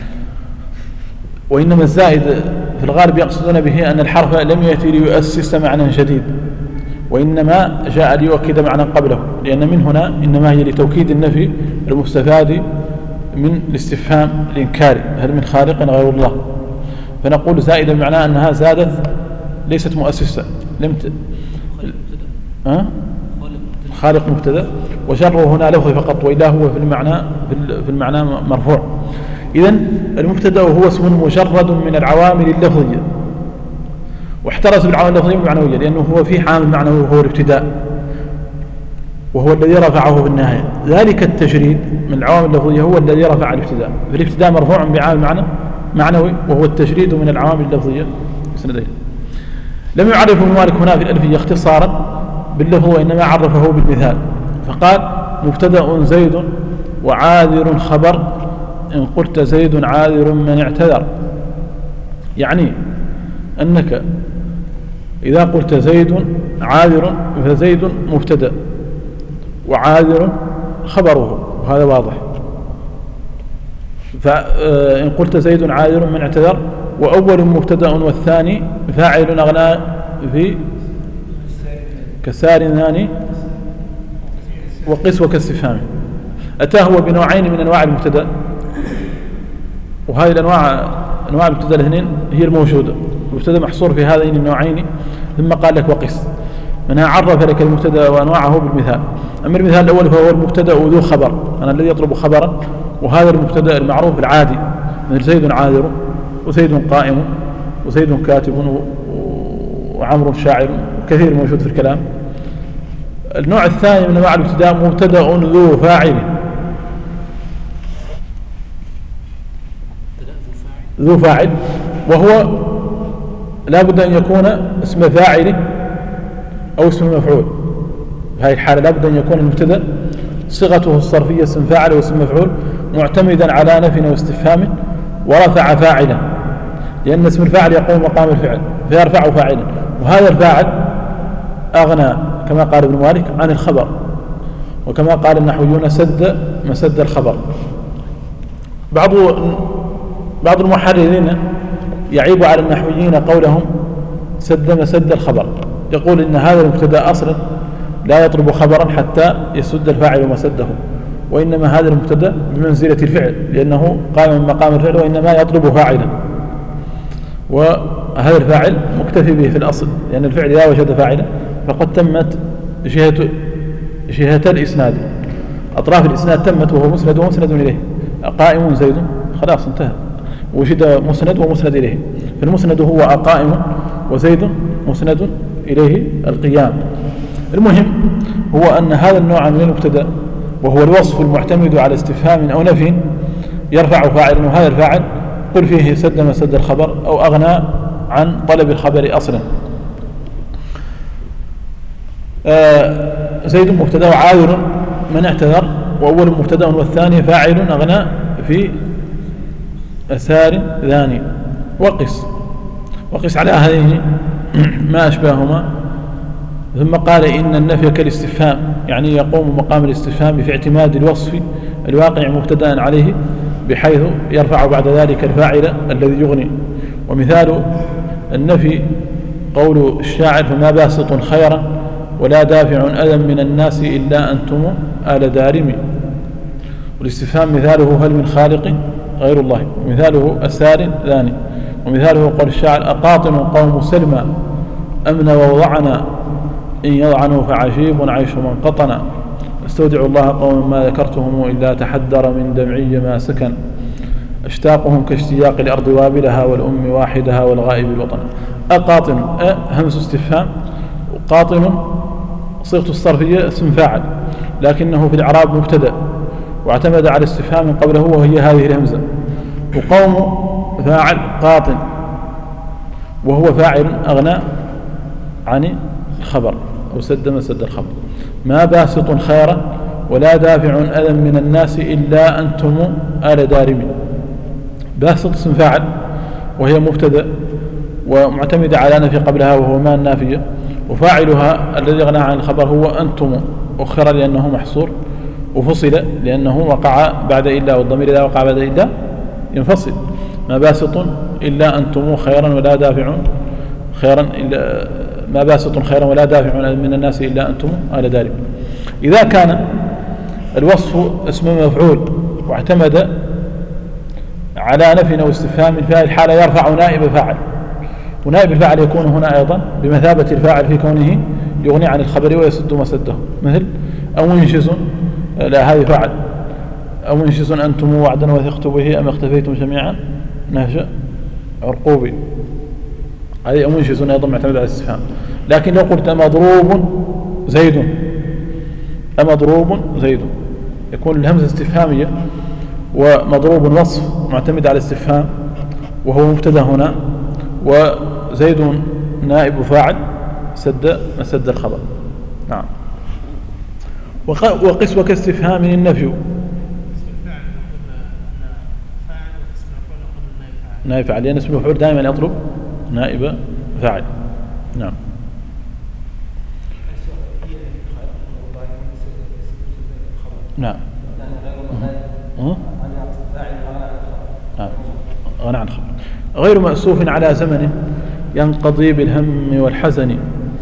وإنما الزائد في الغالب يقصدون به أن الحرف لم يأتي ليؤسس معنى جديد، وإنما جاء ليؤكد معنى قبله، لأن من هنا إنما هي لتوكيد النفي المستفاد من الاستفهام الإنكاري هل من خالق غير الله. فنقول زائدة بمعنى أنها زادت ليست مؤسسة، خالق مبتدأ وجره هنا لفظ فقط، وإلا هو في المعنى مرفوع. إذن المبتدأ هو اسم مجرد من العوامل اللفظية، واحترز بالعوامل اللفظية والمعنوية لأنه هو في عامل معنوي وهو الابتداء، وهو الذي رفعه في النهاية. ذلك التجريد من العوامل اللفظية هو الذي رفع الابتداء، فالابتداء مرفوع بعامل معنوي وهو التجريد من العوامل اللفظية. لم يعرف ابن مالك هنا في الألفية اختصارا باللفظ، وإنما عرفه بالمثال، فقال مبتدأ زيد وعاذر خبر إن قلت زيد عاذر من اعتذر. يعني أنك إذا قلت زيد عاذر فزيد مبتدأ وعاذر خبره، وهذا واضح. فإن قلت زيد عاذر من اعتذر، وأول مبتدأ والثاني فاعل أغنى في كسار ثاني وقس وكاستفهام. أتاه هو بنوعين من أنواع المبتدأ، وهذه الأنواع أنواع المبتدأ الاثنين هي الموجودة، المبتدأ محصور في هذين النوعين، ثم قال لك وقس، منها عرف لك المبتدأ وأنواعه بالمثال. أما المثال الأول فهو المبتدأ ذو خبر، أنا الذي يطلب خبرا، وهذا المبتدأ المعروف العادي مثل زيد عاذر وزيد قائم وزيد كاتب وعمر شاعر، كثير موجود في الكلام. النوع الثاني من أنواع الابتداء مبتدأ ذو فاعل، ذو فاعل، وهو لا بد أن يكون اسم فاعل أو اسم مفعول. في هذه الحالة لا بد أن يكون المبتدأ صيغته الصرفية اسم فاعل واسم مفعول معتمدا على نفي واستفهام ورفع فاعلا، لأن اسم الفاعل يقوم مقام الفعل فيرفع فاعلا، وهذا الفاعل أغنى كما قال ابن مالك عن الخبر، وكما قال النحويون سد مسد الخبر. بعض المحررين يعيب على النحويين قولهم سد مسد الخبر، يقول إن هذا المبتدأ أصلا لا يطلب خبرا حتى يسد الفاعل مسده، وإنما هذا المبتدأ بمنزلة الفعل لأنه قام من مقام الفعل، وإنما يطلب فاعلا، وهذا الفاعل مكتفي به في الأصل، لأن الفعل إذا وجد فاعلا فقد تمت جهة الإسناد، أطراف الإسناد تمت، وهو مسند ومسند إليه. قائم زيد خلاص انتهى، وجد مسند ومسند إليه، فالمسند هو قائم وزيد مسند إليه القيام. المهم هو أن هذا النوع من المبتدأ وهو الوصف المعتمد على استفهام أو نفي يرفع فاعلا، وهذا الفاعل قل فيه سد مسد الخبر أو أغنى عن طلب الخبر أصلا. زيد مبتدأ وعاذر من اعتذر، وأول مبتدأ والثاني فاعل أغنى في أسار ذاني. وقس على هذين ما أشباههما. ثم قال إن النفي كالاستفهام، يعني يقوم مقام الاستفهام في اعتماد الوصف الواقع مبتدأ عليه، بحيث يرفع بعد ذلك الفاعل الذي يغني. ومثال النفي قول الشاعر فما باسط خيرا ولا دافع أذى من الناس إلا أنتم آل دارم. والاستفهام مثاله هل من خالق غير الله، ومثاله أسار ذاني. ومثاله قول الشاعر أقاطن قوم سلمى أمن ووضعنا إن يضعنوا فعجيب عيش من قطنا استودع الله قوما ما ذكرتهم إلا تحدر من دمعي ما سكن اشتاقهم كاشتياق الأرض وابلها والأم واحدها والغائب الوطن. أقاطن همس استفهام، قاطن صيغة الصرفية اسم فاعل، لكنه في الإعراب مبتدأ واعتمد على استفهام قبله وهي هذه الهمزة. وقوم فاعل قاطن وهو فاعل أغنى عن الخبر أو سد مسد الخبر. ما باسط خيرا ولا دافع أذى من الناس إلا أنتم آل دارم. باسط اسم فاعل وهي مبتدأ ومعتمدة على نفي قبلها وهو ما النافية، وفاعلها الذي أغنى عن الخبر هو أنتم، أخر لأنه محصور، وفصل لأنه وقع بعد إلا، والضمير إذا وقع بعد إلا ينفصل. ما باسط إلا أنتم خيرا ولا دافع خيرا إلا ما باسط خيرا ولا دافع من الناس إلا أنتم آل دارم. إذا كان الوصف اسم مفعول واعتمد على نفي أو استفهام، في هذه الحالة يرفع نائب فاعل، ونائب الفاعل يكون هنا أيضا بمثابة الفاعل في كونه يغني عن الخبر ويسد مسده، مثل أو منشز، لا هذه فاعل، أو منشز أنتم وعدا وثقت به أم اختفيتم جميعا نهج عرقوبي، هذه أو منشز أيضا معتمد على الاستفهام. لكن لو قلت مضروب زيد، أمضروب زيد، يكون الهمزة استفهامية ومضروب وصف معتمد على الاستفهام وهو مبتدا هنا، وزيد نائب فاعل سد الخبر. نعم. وقس وكاستفهام النفي نائب فاعل، لأن اسم المفعول دائما يطلب نائب فاعل. نعم. نعم. غنى عن خبر غير مأسوف على زمن ينقضي بالهم والحزن.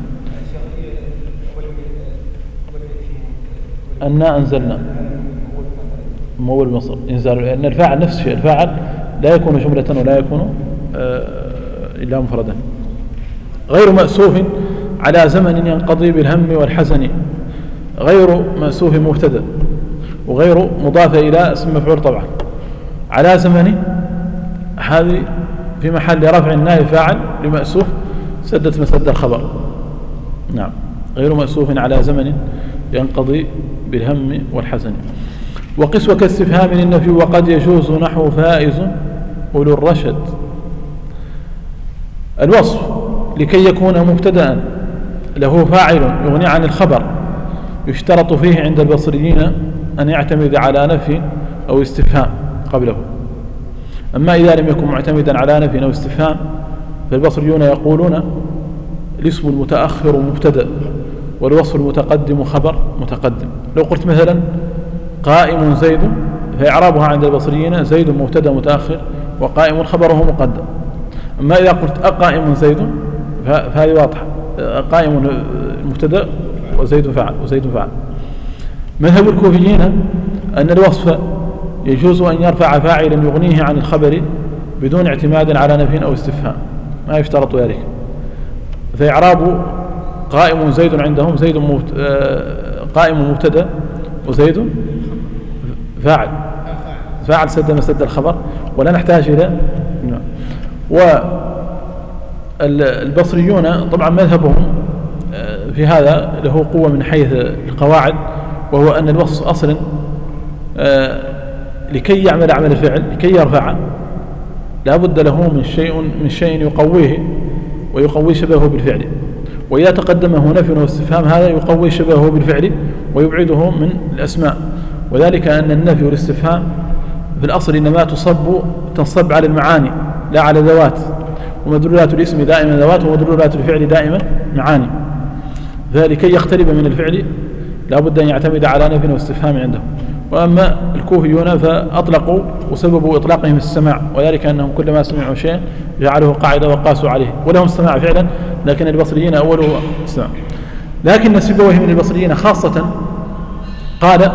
أنا أنزلنا مول مصر إنزال، لأن الفاعل نفس الشيء، الفاعل لا يكون جملة ولا يكون إلا مفردا. غير مأسوف على زمن ينقضي بالهم والحزن. غير مأسوف مبتدأ وغير مضافة إلى اسم مفعول طبعا. على زمن هذه في محل رفع نائب فاعل لمأسوف سدت مسد الخبر. نعم. غير مأسوف على زمن ينقضي بالهم والحزن. وقس وكاستفهام النفي وقد يجوز نحو فائز أولو الرشد. الوصف لكي يكون مبتدأ له فاعل يغني عن الخبر يشترط فيه عند البصريين أن يعتمد على نفي أو استفهام قبله. أما إذا لم يكن معتمدا على نفي أو استفهام فالبصريون يقولون الاسم المتأخر مبتدأ والوصف المتقدم خبر متقدم. لو قلت مثلا قائم زيد فإعرابها عند البصريين زيد مبتدا متأخر وقائم خبره مقدم. أما إذا قلت أقائم زيد فهذه واضحة، قائم المبتدا وزيد فعل وزيد فعل. مذهب الكوفيين أن الوصف يجوز أن يرفع فاعلا يغنيه عن الخبر بدون اعتماد على نفي أو استفهام، ما يشترط ذلك. فإعراب قائم زيد عندهم زيد قائم مبتدا وزيد فاعل سد مسد الخبر ولا نحتاج إلى. والبصريون طبعا مذهبهم في هذا له قوة من حيث القواعد، وهو أن الوصف أصلا لكي يعمل عمل الفعل لكي يرفع لا بد له من شيء يقويه ويقوي شبهه بالفعل، وإذا تقدمه نفي واستفهام هذا يقوي شبهه بالفعل ويبعده من الأسماء. وذلك أن النفي والاستفهام في الأصل إنما تنصب على المعاني لا على ذوات، ومدلولات الاسم دائما ذوات ومدلولات الفعل دائما معاني. فلكي يقترب من الفعل لا بد أن يعتمد على نفي واستفهام عندهم. وأما الكوفيون فأطلقوا وسببوا إطلاقهم السماع، وذلك أنهم كلما سمعوا شيء جعلوه قاعدة وقاسوا عليه، ولهم السماع فعلا، لكن البصريين أوله السماع. لكن سيبويه من البصريين خاصة قال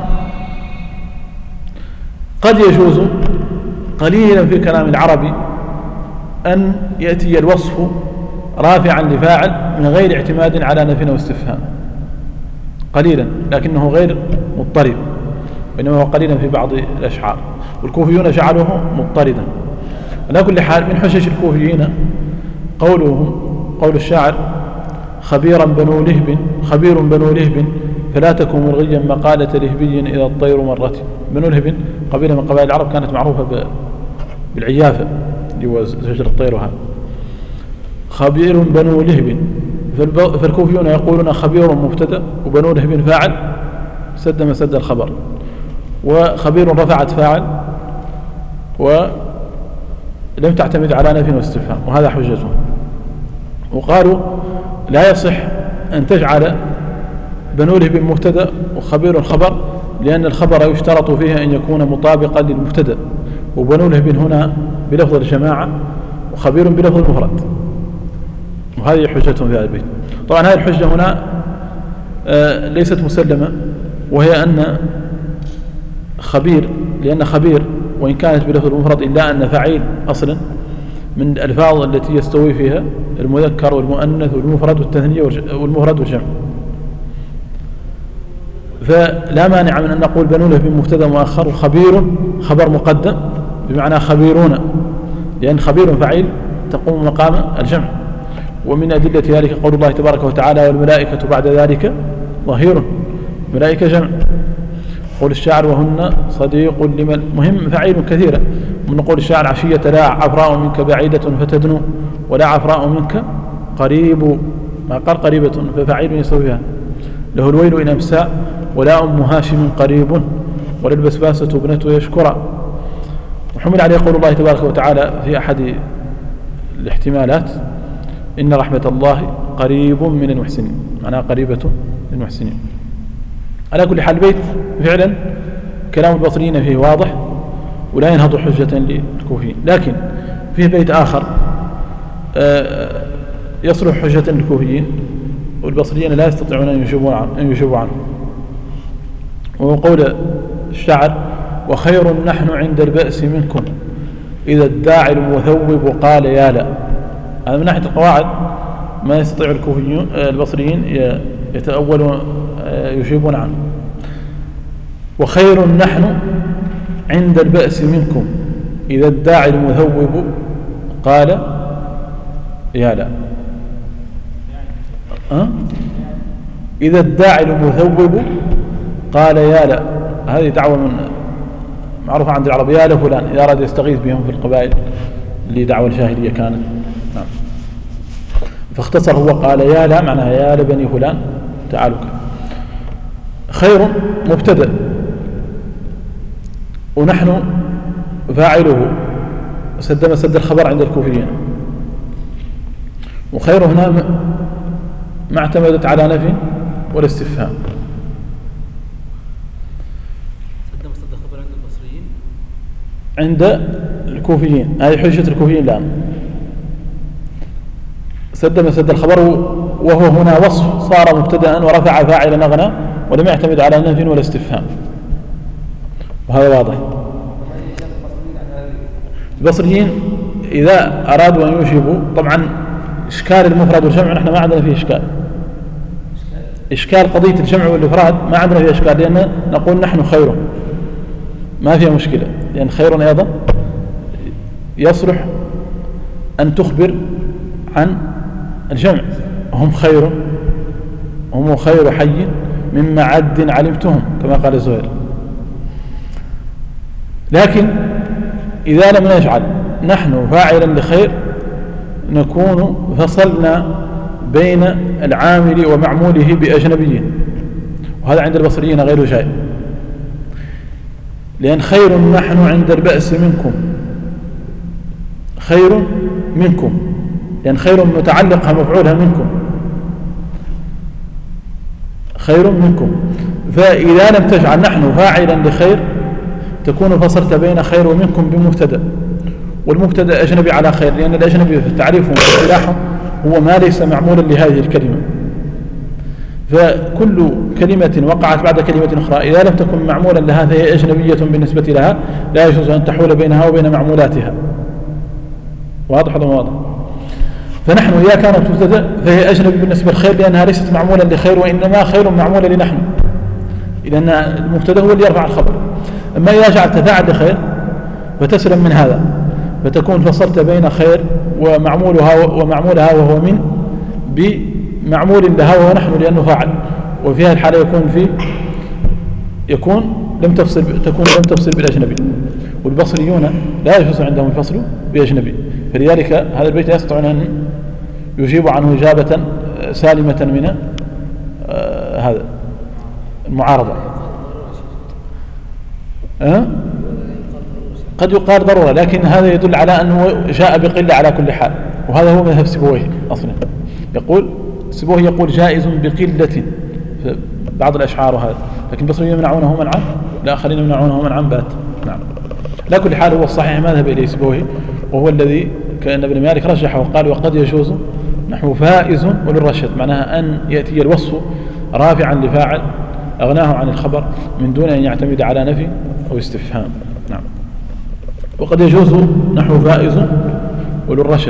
قد يجوز قليلا في كلام العربي أن يأتي الوصف رافعا لفاعل من غير اعتماد على نفي واستفهام، قليلا لكنه غير مضطرد، وإنما هو قليلا في بعض الأشعار، والكوفيون جعلوه مضطردا. على كل حال من حجج الكوفيين قول الشاعر خبير بنو لهب فلا تكن مرغيا مقالة لهبي إذا الطير مرت. بنو لهب قبيلة من قبائل العرب كانت معروفة بالعيافة اللي هو زجر الطير، وهذا خبير بنو لهب. فالكوفيون يقولون خبير مبتدا وبنو لهب فاعل سد مسد الخبر، وخبير رفعت فاعل ولم تعتمد على نفي واستفهام، وهذا حجتهم. وقالوا لا يصح أن تجعل بنو لهب مبتدا وخبير خبر، لأن الخبر يشترط فيه أن يكون مطابقا للمبتدا، وبنو لهب هنا بلفظ الجماعة وخبير بلفظ المفرد، وهذه حجتهم في هذا البيت. طبعا هذه الحجة هنا ليست مسلمة، وهي أن خبير، لأن خبير وإن كانت بلفظ المفرد إلا أن فعيل أصلا من الألفاظ التي يستوي فيها المذكر والمؤنث والمفرد والتثنية والمفرد والجمع، فلا مانع من أن نقول بنو لهب مبتدا مؤخر وخبير خبر مقدم بمعنى خبيرون، لأن خبير فعيل تقوم مقام الجمع. ومن أدلة ذلك قول الله تبارك وتعالى والملائكة بعد ذلك ظهير، ملائكة جمع. قول الشاعر وهن صديق لمن، مهم فعيل كثيرة. من قول الشاعر عشية لا عفراء منك بعيدة فتدنو ولا عفراء منك قريب، ما قال قريبة ففعيل يسويها. له الويل إن أمساء ولا أم هاشم قريب ولا البسباسة ابنته يشكرا. وحمل عليه قول الله تبارك وتعالى في أحد الاحتمالات إن رحمة الله قريب من المحسنين، معناها قريبة للمحسنين. على كل حال البيت فعلا كلام البصريين فيه واضح ولا ينهض حجة للكوفيين، لكن فيه بيت آخر يصلح حجة للكوفيين والبصريين لا يستطيعون أن يجيبوا عنه، وهو قول الشاعر وخير نحن عند البأس منكم إذا الداعي المثوب قال يا لا. هذا من ناحية القواعد ما يستطيع الكوفيون البصريين يتأولون يجيبون عنه. وخير نحن عند البأس منكم إذا الداعي المثوب قال يا لا. إذا الداعي المثوب قال يا لا، هذه دعوة من معروفة عند العرب، يا لفلان إذا أراد يستغيث بهم في القبائل اللي دعوة الجاهلية كانت. نعم. فاختصر هو قال يا لا معناها يا لبني فلان تعالوا. خير مبتدأ ونحن فاعله سد الخبر عند الكوفيين. وخير هنا ما اعتمدت على نفي ولا استفهام. سد مسد الخبر عند البصريين، عند الكوفيين، هذه حجة الكوفيين الآن. سد مسد الخبر وهو هنا وصف صار مبتدأ ورفع فاعلا أغنى ولم يعتمد على نفي ولا استفهام، وهذا واضح. البصريين إذا أرادوا أن يشيبوا، طبعا إشكال المفرد والجمع نحن ما عندنا فيه إشكال، إشكال قضية الجمع والإفراد ما عندنا فيه إشكال، لأن نقول نحن خير ما فيها مشكلة، لأن خير أيضا يصلح أن تخبر عن الجمع. هم خير، هم خير حي من معد علمتهم كما قال الزهير. لكن إذا لم نجعل نحن فاعلا لخير نكون فصلنا بين العامل ومعموله بأجنبيين، وهذا عند البصريين غير جائز، لأن خير نحن عند البأس منكم، خير منكم، لأن خير متعلقها مفعولها منكم، خير منكم. فإذا لم تجعل نحن فاعلا لخير تكون فصلت بين خير ومنكم بمبتدأ، والمبتدأ أجنبي على خير، لأن الأجنبي في تعريفهم واصطلاحهم هو ما ليس معمولا لهذه الكلمة. فكل كلمة وقعت بعد كلمة أخرى إذا لم تكن معمولا لها فهي أجنبية بالنسبة لها، لا يجوز أن تحول بينها وبين معمولاتها. واضح ولا واضح؟ فنحن إذا كانت مبتدأ فهي أجنبي بالنسبة للخير لأنها ليست معمولا لخير، وإنما خير معمولة لنحن، لأن المبتدأ هو اللي يرفع الخبر. أما إذا جعلت فاعل لخير فتسلم من هذا، فتكون فصلت بين خير ومعمولها وهو من بمعمول لها وهو نحن لأنه فاعل، وفي هذه الحالة تكون لم تفصل بالأجنبي. والبصريون لا يجوز عندهم الفصل بأجنبي، فلذلك هذا البيت لا يستطيعون أن يجيبوا عنه إجابة سالمة من هذا المعارضة. قد يقال ضرورة، لكن هذا يدل على أنه جاء بقلة على كل حال، وهذا هو مذهب سيبويه أصلا. سيبويه يقول جائز بقلة في بعض الأشعار وهذا، لكن البصريين يمنعونه منعا، الآخرين يمنعونه منعا بات. نعم. لا كل حال هو الصحيح ما ذهب إليه سيبويه، وهو الذي كأن ابن مالك رجحه وقال وقد يجوز نحو فائز وللرشد، معناها أن يأتي الوصف رافعا لفاعل أغناه عن الخبر من دون أن يعتمد على نفي أو استفهام. نعم. وقد يجوز نحو فائز وللرشد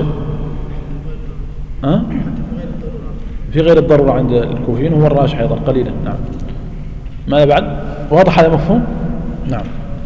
في غير الضرورة عند الكوفيين، هو الراجح أيضا قليلا. نعم. ماذا بعد؟ واضح هذا مفهوم؟ نعم.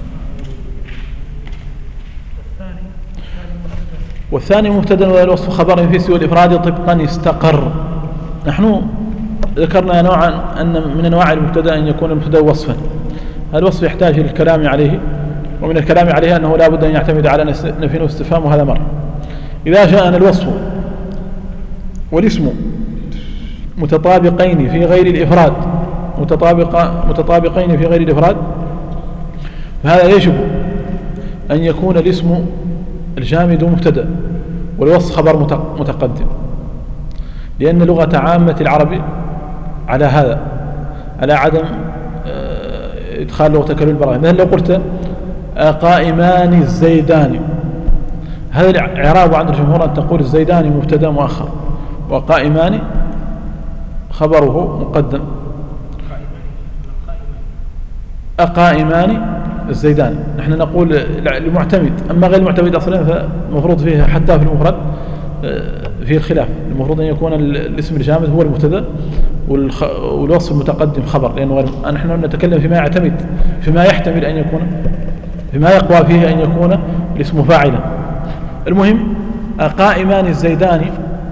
والثاني مبتدأ والوصف خبر في سوى الإفراد طبقا استقر. نحن ذكرنا نوعا أن من أنواع المبتدأ أن يكون المبتدأ وصفا، هذا الوصف يحتاج للكلام عليه، ومن الكلام عليه أنه لا بد أن يعتمد على نفي واستفهام، وهذا مر. إذا جاءنا الوصف والاسم متطابقين في غير الإفراد متطابقين في غير الإفراد، فهذا يجب أن يكون الاسم الجامد مبتدأ والوصف خبر متقدم، لأن لغة عامة العرب على هذا، على عدم إدخال لغة كلمة البراهين. مثلا لو قلت قائمان الزيدان، هذا الإعراب عند الجمهور أن تقول الزيدان مبتدأ مؤخر وقائمان خبره مقدم. قائمان الزيدان نحن نقول المعتمد، أما غير المعتمد أصلا فالمفروض فيه حتى في المفرد فيه الخلاف، المفروض أن يكون الاسم الجامد هو المبتدأ والوصف المتقدم خبر، لأنه نحن نتكلم فيما يعتمد، فيما يحتمل أن يكون، فيما يقوى فيه أن يكون الاسم فاعلا. المهم قائمان الزيدان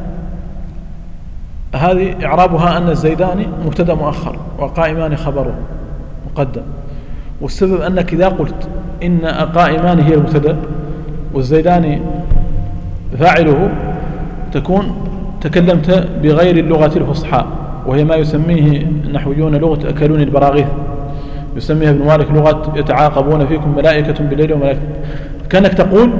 هذه إعرابها أن الزيدان مبتدأ مؤخر وقائمان خبره مقدم، والسبب أنك إذا قلت إن قائمان هي المبتدأ والزيدان فاعله تكون تكلمت بغير اللغة الفصحى، وهي ما يسميه النحويون لغة أكلون البراغيث، يسميها ابن مالك لغة يتعاقبون فيكم ملائكة بالليل وملائكة، كأنك تقول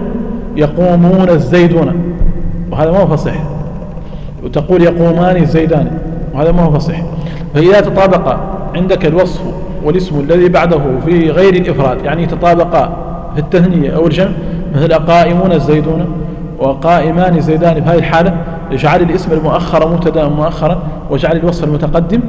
يقومون الزيدون، وهذا ما هو فصيح، وتقول يقومان الزيدان، وهذا ما هو فصيح. فإذا تطابق عندك الوصف والاسم الذي بعده في غير الإفراد، يعني تطابقا في التثنية أو الجمع، مثل قائمون الزيدون وقائمان الزيدان، في هذه الحالة اجعل الاسم المؤخر مبتدا مؤخرا، واجعل الوصف المتقدم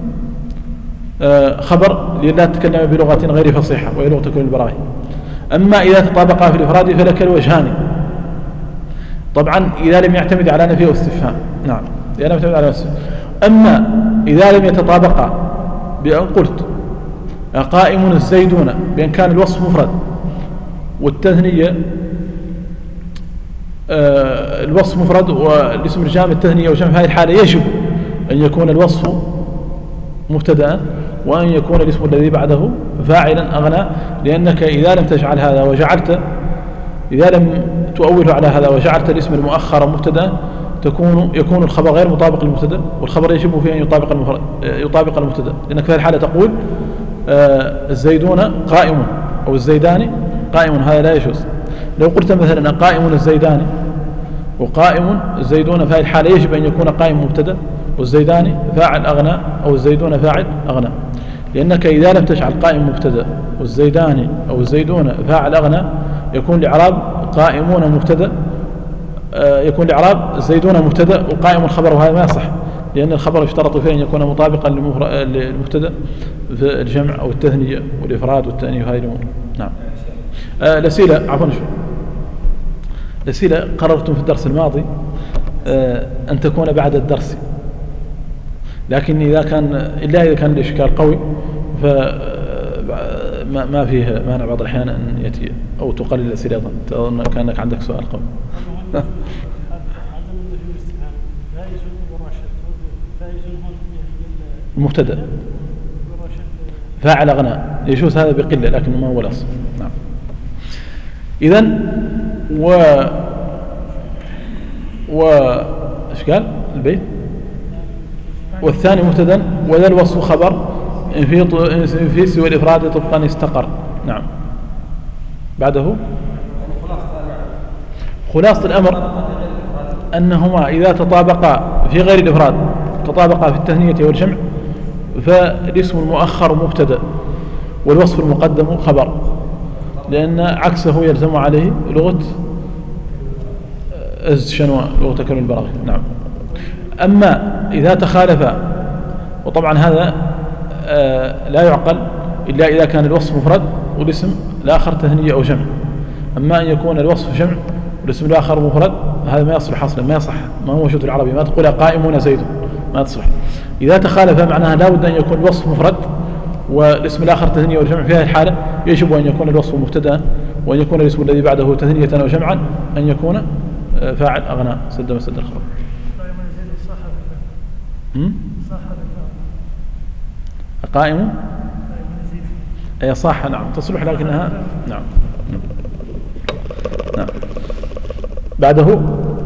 خبر، لئلا تتكلم بلغة غير فصيحة وهي لغة كل البراهين. أما إذا تطابقا في الإفراد فلك الوجهان، طبعا إذا لم يعتمد على نفي أو استفهام. نعم، إذا لم يعتمد على نفسه. أما إذا لم يتطابقا بأن قلت قائم الزيدون، بأن كان الوصف مفرد والتثنية الوصف مفرد والاسم الجامع التثنية وجمع، في هذه الحالة يجب أن يكون الوصف مبتدأ وأن يكون الاسم الذي بعده فاعلا أغنى، لأنك إذا لم تجعل هذا وجعلت، إذا لم تؤوله على هذا وجعلت الاسم المؤخر مبتدأ يكون الخبر غير مطابق للمبتدأ، والخبر يجب فيه أن يطابق المبتدأ، لأنك في هذه الحالة تقول الزيدون قائم أو الزيدان قائم، هذا لا يجوز. لو قلت مثلا قائم الزيدان وقائم الزيدون، في هذه الحالة يجب أن يكون قائم مبتدأ والزيدان فاعل أغنى أو الزيدون فاعل أغنى، لأنك إذا لم تجعل قائم مبتدأ والزيدان أو الزيدون فاعل أغنى يكون الإعراب قائمون مبتدأ، يكون الإعراب الزيدون مبتدأ وقائم الخبر، وهذا ما يصح، لأن الخبر يشترط فيه أن يكون مطابقا للمبتدأ في الجمع أو التثنية والإفراد والتأنيث وهذه الأمور. نعم. الأسئلة عفوا شوي، الأسئلة قررتم في الدرس الماضي أن تكون بعد الدرس، لكن إذا كان الإشكال قوي فما فيه مانع بعض الأحيان أن يأتي أو تقلل الأسئلة أيضا، تظن كأنك عندك سؤال قوي. المبتدأ فاعل أغنى يجوز هذا بقلة، لكن ما هو الأصل. نعم. إذن إيش قال البيت؟ والثاني مبتدأ وذا الوصف خبر إن في سوى الإفراد طبقا استقر. نعم. بعده خلاصة الأمر أنهما إذا تطابقا في غير الإفراد تطابقا في التثنية والجمع، فالاسم المؤخر مبتدأ والوصف المقدم خبر، لأن عكسه يلزم عليه لغة الشنوى، لغة كل البراغي. نعم. أما إذا تخالفا، وطبعا هذا لا يعقل إلا إذا كان الوصف مفرد والاسم الآخر تثنية أو جمع. أما أن يكون الوصف جمع والاسم الآخر مفرد، هذا ما يصلح أصلا، ما يصح، ما هو موجود في العربي، ما تقول قائمون زيد، ما تصلح. إذا تخالف معناها لا بد أن يكون الوصف مفرد والاسم الآخر تثنية والجمع، في هذه الحالة يجب أن يكون الوصف مبتدأ وأن يكون الاسم الذي بعده تثنية أو جمعا أن يكون فاعل أغنى سد مسد الخبر. قائم أي صح. نعم تصلح، لكنها نعم. نعم. بعده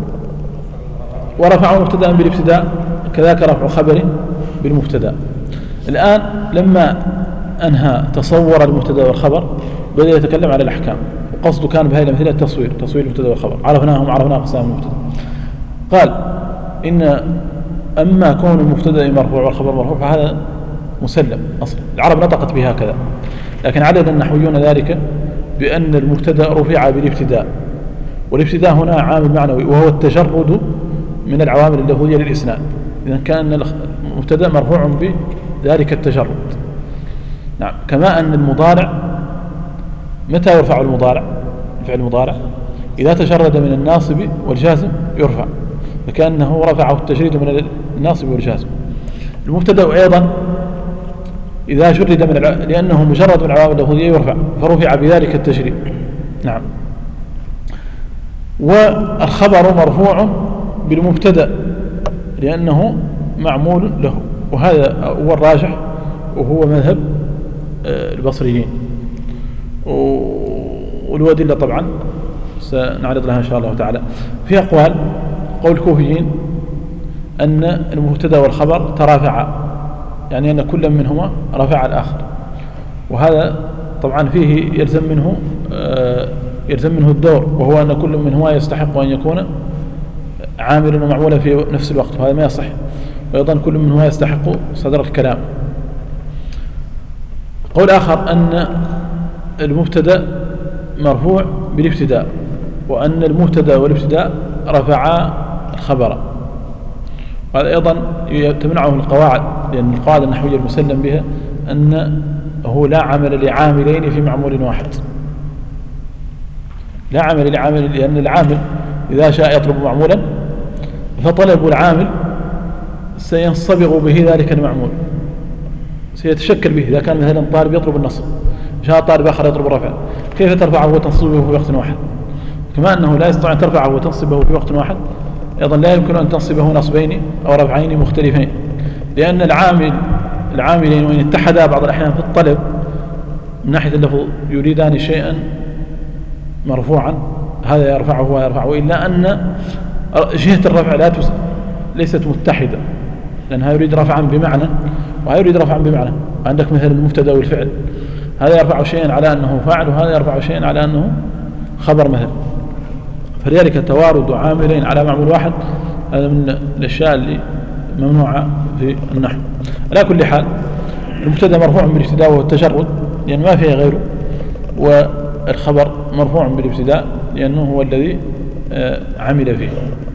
ورفعه مبتدأ بالابتداء، كذاك رفع خبر بالمبتدأ. الآن لما أنهى تصور المبتدأ والخبر بدأ يتكلم على الأحكام، وقصده كان بهذه الأمثلة تصوير المبتدأ والخبر، عرفنا أقسام المبتدأ. قال إن أما كون المبتدأ مرفوع والخبر مرفوع فهذا مسلم أصلا، العرب نطقت بهكذا، لكن عدد النحويون ذلك بأن المبتدأ رفع بالابتداء، والابتداء هنا عامل معنوي وهو التجرد من العوامل اللفظية للإسناد، إذا كان المبتدأ مرفوع بذلك التجرد. نعم. كما أن المضارع متى يرفع المضارع؟ الفعل المضارع إذا تجرد من الناصب والجازم يرفع، فكأنه رفعه التجريد من الناصب والجازم. المبتدأ أيضا إذا جرد من لأنه مجرد من العوامل اللفظية يرفع، فرفع بذلك التجريد. نعم. والخبر مرفوع بالمبتدأ لأنه معمول له، وهذا هو الراجح وهو مذهب البصريين، والأدلة طبعا سنعرض لها إن شاء الله تعالى. في أقوال، قول الكوفيين أن المبتدأ والخبر ترافعا، يعني أن كل منهما رفع الآخر، وهذا طبعا فيه يلزم منه الدور، وهو أن كل منهما يستحق أن يكون عاملا ومعمولا في نفس الوقت، وهذا ما يصح. وأيضا كل منهما يستحق صدر الكلام. قول آخر أن المبتدأ مرفوع بالابتداء، وأن المبتدأ والابتداء رفعا الخبر. وهذا أيضا تمنعه القواعد، لأن القواعد النحوية المسلم بها أنه لا عمل لعاملين في معمول واحد. لا عمل لعامل، لأن العامل إذا شاء يطلب معمولا فطلب العامل سينصبغ به ذلك المعمول، سيتشكل به. إذا كان مثلا طالب يطلب النصب، جاء طالب آخر يطلب الرفع، كيف ترفعه وتنصبه في وقت واحد؟ كما أنه لا يستطيع أن ترفعه وتنصبه في وقت واحد، أيضا لا يمكن أن تنصبه نصبين أو رفعين مختلفين، لأن العاملين وإن اتحدا بعض الأحيان في الطلب من ناحية اللفظ يريدان شيئا مرفوعا، هذا يرفعه وهذا يرفعه، إلا أن جهة الرفع ليست متحدة، لأنها يريد رفعا بمعنى وهذا يريد رفعا بمعنى. عندك مثل المبتدا والفعل، هذا يرفع شيئا على أنه فاعل وهذا يرفع شيئا على أنه خبر مثل. فلذلك توارد عاملين على معمول واحد هذا من الأشياء اللي ممنوعة في النحو. على كل حال المبتدا مرفوع بالابتداء وهو التجرد لأن ما فيه غيره، والخبر مرفوع بالابتداء لأنه هو الذي عمل فيه.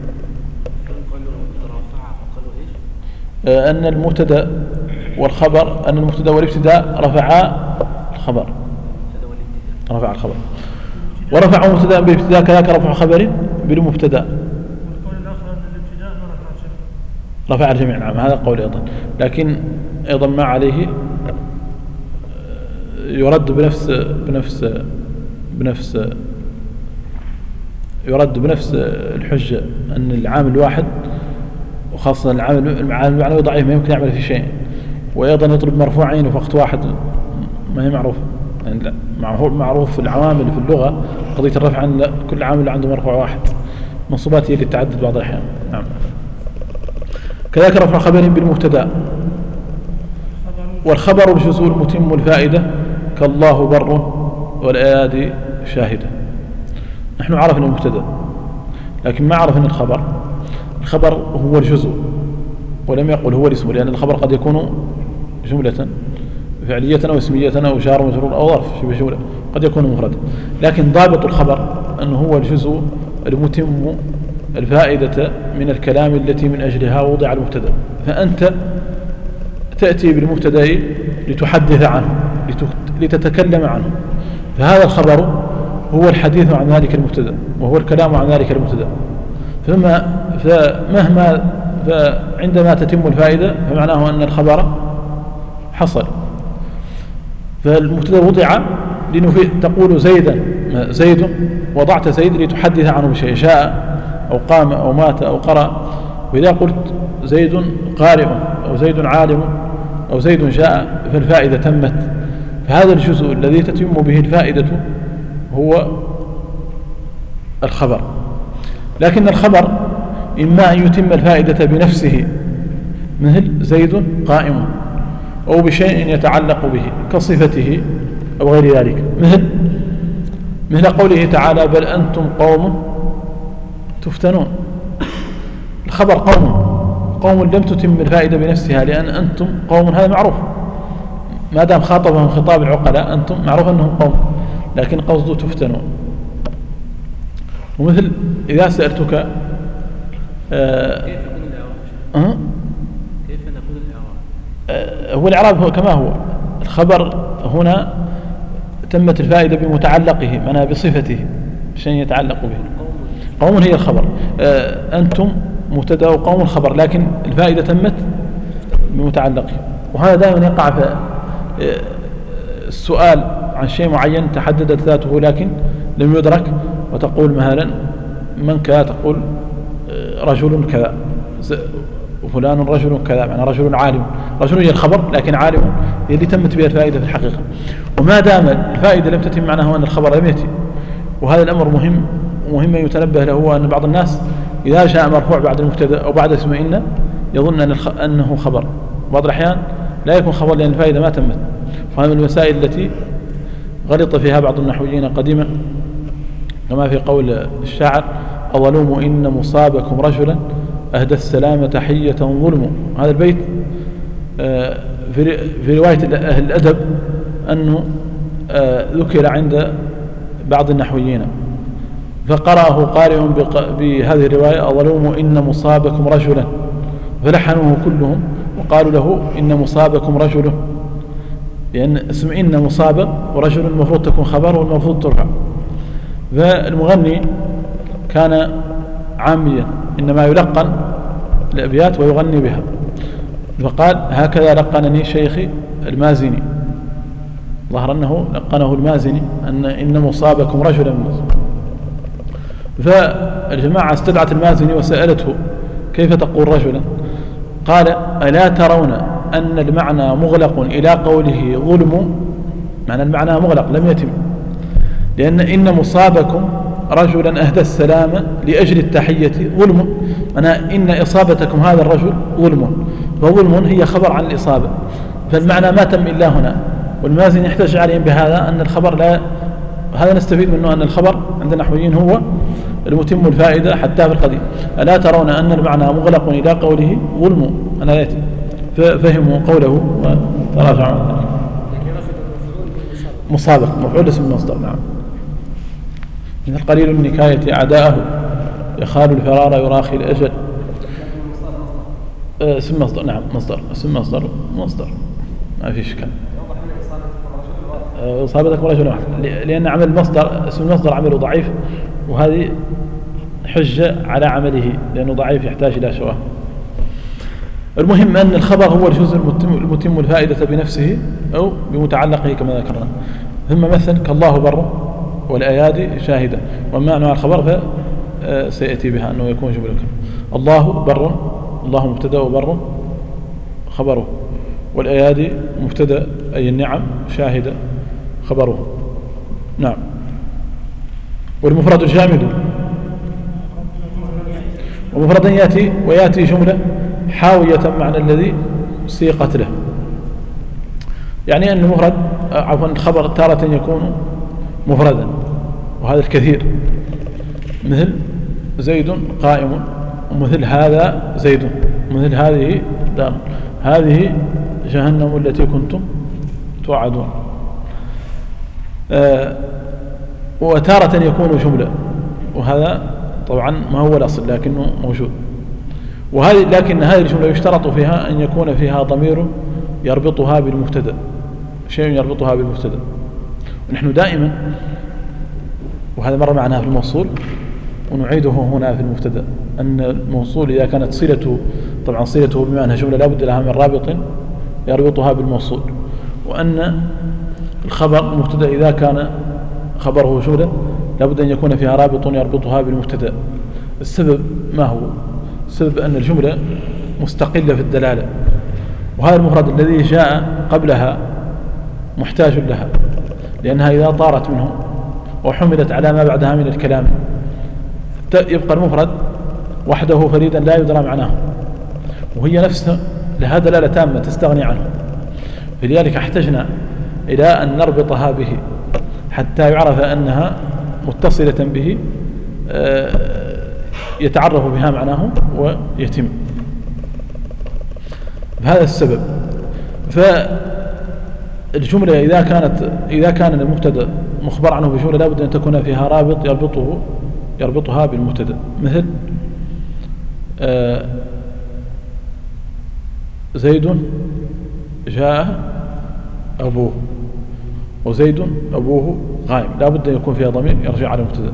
أن المبتدا والخبر، أن المبتدا والابتداء رفعا الخبر، رفع الخبر، ورفع مبتدا بالابتداء كذاك رفع خبر بالمبتدا. رفع الجميع، نعم هذا قول أيضا، لكن أيضا ما عليه يرد بنفس الحجة، أن العامل الواحد وخاصة العامل المعنوي ضعيف ما يمكن يعمل في شيء، وأيضا يطلب مرفوعين في وقت واحد ما هي معروف، يعني معروف في العوامل في اللغة قضية الرفع أن كل عامل عنده مرفوع واحد، منصوبات هي اللي تتعدد بعض الأحيان. نعم كذلك رفع خبر بالمبتدا، والخبر الجزء المتم الفائدة كالله بر والأيادي شاهدة. نحن عرفنا المبتدا لكن ما عرفنا الخبر. الخبر هو الجزء ولم يقل هو الاسم، لأن الخبر قد يكون جملة فعلية أو اسمية أو جار ومجرور أو ظرف شبه جملة، قد يكون مفردا، لكن ضابط الخبر أنه هو الجزء المتم الفائدة من الكلام التي من أجلها وضع المبتدا. فأنت تأتي بالمبتدا لتحدث عنه، لتتكلم عنه، فهذا الخبر هو الحديث عن ذلك المبتدا وهو الكلام عن ذلك المبتدا. فعندما تتم الفائدة فمعناه أن الخبر حصل. فالمبتدا وضع تقول زيد، وضعت زيد لتحدث عنه بشيء، شاء أو قام أو مات أو قرأ. وإذا قلت زيد قارئ أو زيد عالم أو زيد جاء فالفائدة تمت. فهذا الجزء الذي تتم به الفائدة هو الخبر. لكن الخبر إما أن يتم الفائدة بنفسه مثل زيد قائم، أو بشيء يتعلق به كصفته أو غير ذلك، مثل قوله تعالى بل أنتم قوم تفتنون. الخبر قوم لم تتم الفائدة بنفسها، لأن أنتم قوم هذا معروف، ما دام خاطبهم خطاب العقلاء أنتم معروف أنهم قوم، لكن قصده تفتنون. ومثل إذا سألتك كيف يكون الإعراب؟ كيف نقول الإعراب؟ هو الإعراب هو كما هو. الخبر هنا تمت الفائدة بمتعلقه، معناها بصفته، شيء يتعلق به. قوم هي الخبر، أنتم مبتدا وقوم الخبر، لكن الفائدة تمت بمتعلقه. وهذا دائما يقع في السؤال عن شيء معين تحددت ذاته لكن لم يدرك، وتقول مثلا من كذا، تقول رجل كذا، وفلان رجل كذا، معنى رجل عالم. رجل هي الخبر لكن عالم هي اللي تمت بها الفائدة في الحقيقة. وما دام الفائدة لم تتم معناه أن الخبر لم يأتي. وهذا الأمر مهم يتنبه له، هو أن بعض الناس إذا جاء مرفوع بعد المبتدا أو بعد اسم إن يظن أنه خبر، بعض الأحيان لا يكون خبر لأن الفائدة ما تمت. وهذه من المسائل التي غلط فيها بعض النحويين قديما، كما في قول الشاعر أظلوم إن مصابكم رجلا أهدى السلام تحية ظلم. هذا البيت في رواية أهل الأدب أنه ذكر عند بعض النحويين، فقرأه قارئ بهذه الرواية: أظلوم إن مصابكم رجلا، فلحنوه كلهم وقالوا له إن مصابكم رجل، لأن اسم إن مصاب ورجل المفروض تكون خبر والمفروض ترفع. فالمغني كان عاميا، إنما يلقن الأبيات ويغني بها، فقال: هكذا لقنني شيخي المازني. ظهر أنه لقنه المازني إن مصابكم رجلا. فالجماعة استدعت المازني وسألته: كيف تقول رجلا؟ قال: ألا ترون أن المعنى مغلق إلى قوله ظلم؟ معنى المعنى مغلق لم يتم، لأن إن مصابكم رجلا أهدى السلام لأجل التحية ظلم، أنا إن إصابتكم هذا الرجل ظلم، فظلم هي خبر عن الإصابة، فالمعنى ما تم إلا هنا. والمازن يحتج عليهم بهذا أن الخبر لا، هذا نستفيد منه أن الخبر عند النحويين هو المتم الفائدة حتى في القديم. ألا ترون أن المعنى مغلق إلى قوله ظلم، أنا لا يتم، ففهموا قوله وتراجعوا. مصابق مفعول اسم المصدر. نعم. من القليل النكاية أعداءه يخال الفرار يراخي الأجل. اسم مصدر. نعم مصدر، اسم مصدر ما في إشكال. إصابتكم رجل واحد، لأن عمل المصدر اسم المصدر عمله ضعيف، وهذه حجة على عمله لأنه ضعيف يحتاج إلى شواهد. المهم أن الخبر هو الجزء المتم الفائدة بنفسه أو بمتعلقه كما ذكرنا. ثم مثل: كالله بر والأيادي شاهدة. وما أنواع الخبر فسيأتي بها أنه يكون جملة. الله بر، الله مبتدأ وبر خبره، والأيادي مبتدأ أي النعم، شاهدة خبره. نعم. والمفرد الجامد، ومفردا ويأتي جملة حاوية معنى الذي سيقت له، يعني أن المفرد عفوا الخبر تارة يكون مفردا، وهذا الكثير، مثل زيد قائم، ومثل هذا زيد، ومثل هذه دار، هذه جهنم التي كنتم توعدون. وتارة يكون جملة، وهذا طبعا ما هو الأصل لكنه موجود. لكن هذه الجملة يشترط فيها أن يكون فيها ضمير يربطها بالمبتدأ، شيء يربطها بالمبتدأ. ونحن دائما، وهذا مر معنا في الموصول ونعيده هنا في المبتدأ، أن الموصول إذا كانت صلته، طبعا صلته بمعنى جملة لا بد لها من رابط يربطها بالموصول، وأن الخبر المبتدأ إذا كان خبره جملة لا بد أن يكون فيها رابط يربطها بالمبتدأ. السبب ما هو؟ السبب أن الجملة مستقلة في الدلالة، وهذا المفرد الذي جاء قبلها محتاج لها، لأنها إذا طارت منه وحملت على ما بعدها من الكلام يبقى المفرد وحده فريدا لا يدرى معناه، وهي نفسها لها دلالة تامة تستغني عنه. فلذلك احتجنا إلى أن نربطها به حتى يعرف أنها متصلة به يتعرف بها معناه ويتم. بهذا السبب فالجملة إذا كان المبتدأ مخبر عنه بجملة لا بد أن تكون فيها رابط يربطها بالمبتدأ، مثل زيد جاء أبوه، وزيد أبوه غائب، لا بد أن يكون فيها ضمير يرجع على المبتدأ.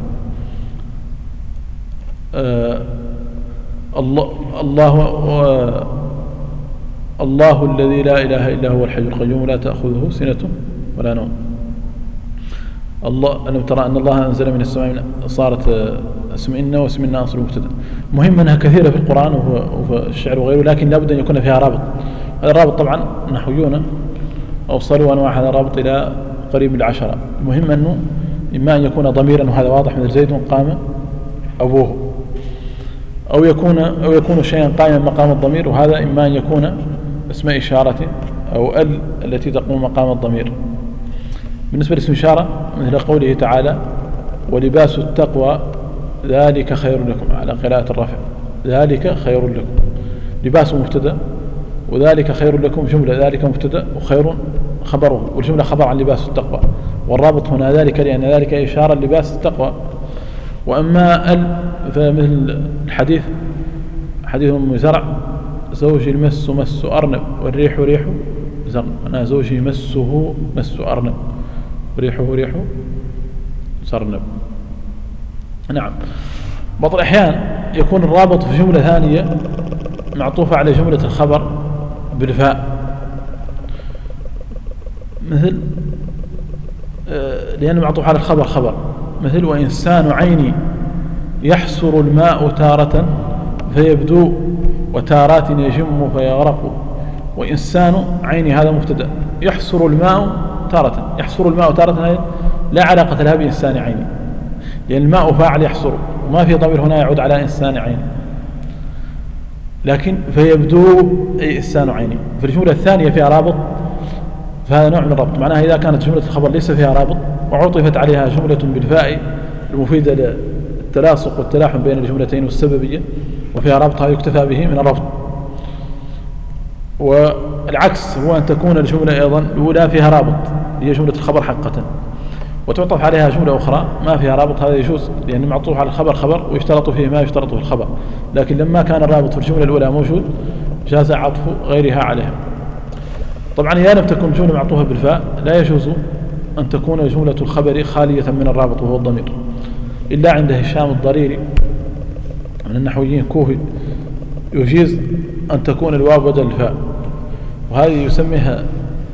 الله الذي لا إله إلا هو الحي القيوم لا تأخذه سنة ولا نوم. الله، ألم ترى أن الله أنزل من السماء، صارت اسم إن واسم إن أصل مبتدأ. مهم أنها كثيرة في القرآن وفي الشعر وغيره، لكن لا بد أن يكون فيها رابط. هذا الرابط طبعا نحويون أوصلوا أنواع هذا الرابط إلى قريب من 10. المهم أنه إما أن يكون ضميرا وهذا واضح مثل زيد قام أبوه، أو يكون شيئا قائما مقام الضمير، وهذا إما أن يكون اسم إشارة أو التي تقوم مقام الضمير. بالنسبة لاسم إشارة مثل قوله تعالى: ولباس التقوى ذلك خير لكم، على قراءة الرفع، ذلك خير لكم. لباس مبتدأ وذلك خير لكم جملة، ذلك مبتدأ وخير خبره، والجملة خبر عن لباس التقوى، والرابط هنا ذلك لأن ذلك إشارة لباس التقوى. وأما فمثل الحديث حديث أم زرع زوجي المس مس أرنب والريح ريح زرع، أنا زوجي مسه مس أرنب وريحه ريح زرنب. نعم. بعض الأحيان يكون الرابط في جملة ثانية معطوفة على جملة الخبر بالفاء، مثل لأنه معطوف على الخبر خبر، مثل وإنسان عيني يحسر الماء تارة فيبدو وتارات يجم فيغرق. وإنسان عيني هذا مبتدأ، يحسر الماء تارة، يحسر الماء تارة لا علاقة لها بإنسان عيني، لأن الماء فاعل يحسر وما في ضمير هنا يعود على إنسان عيني، لكن فيبدو أي إنسان عيني. في الجملة الثانية فيها رابط، فهذا نوع من الربط. معناها إذا كانت جملة الخبر ليس فيها رابط وعطفت عليها جملة بالفاء المفيدة للتلاصق والتلاحم بين الجملتين والسببية وفيها رابطها يكتفى به من الربط. والعكس هو أن تكون الجملة أيضا الأولى فيها رابط هي جملة الخبر حقة وتعطف عليها جملة أخرى ما فيها رابط، هذا يجوز لأن معطوف على الخبر خبر ويشترط فيه ما يشترط في الخبر، لكن لما كان الرابط في الجملة الأولى موجود جاز عطف غيرها عليها. طبعا إذا لم تكن جملة معطوفة بالفاء لا يجوز أن تكون جملة الخبر خالية من الرابط وهو الضمير، إلا عند هشام الضريري من النحويين كوفي يجيز أن تكون الواو بدل الفاء، وهذه يسميها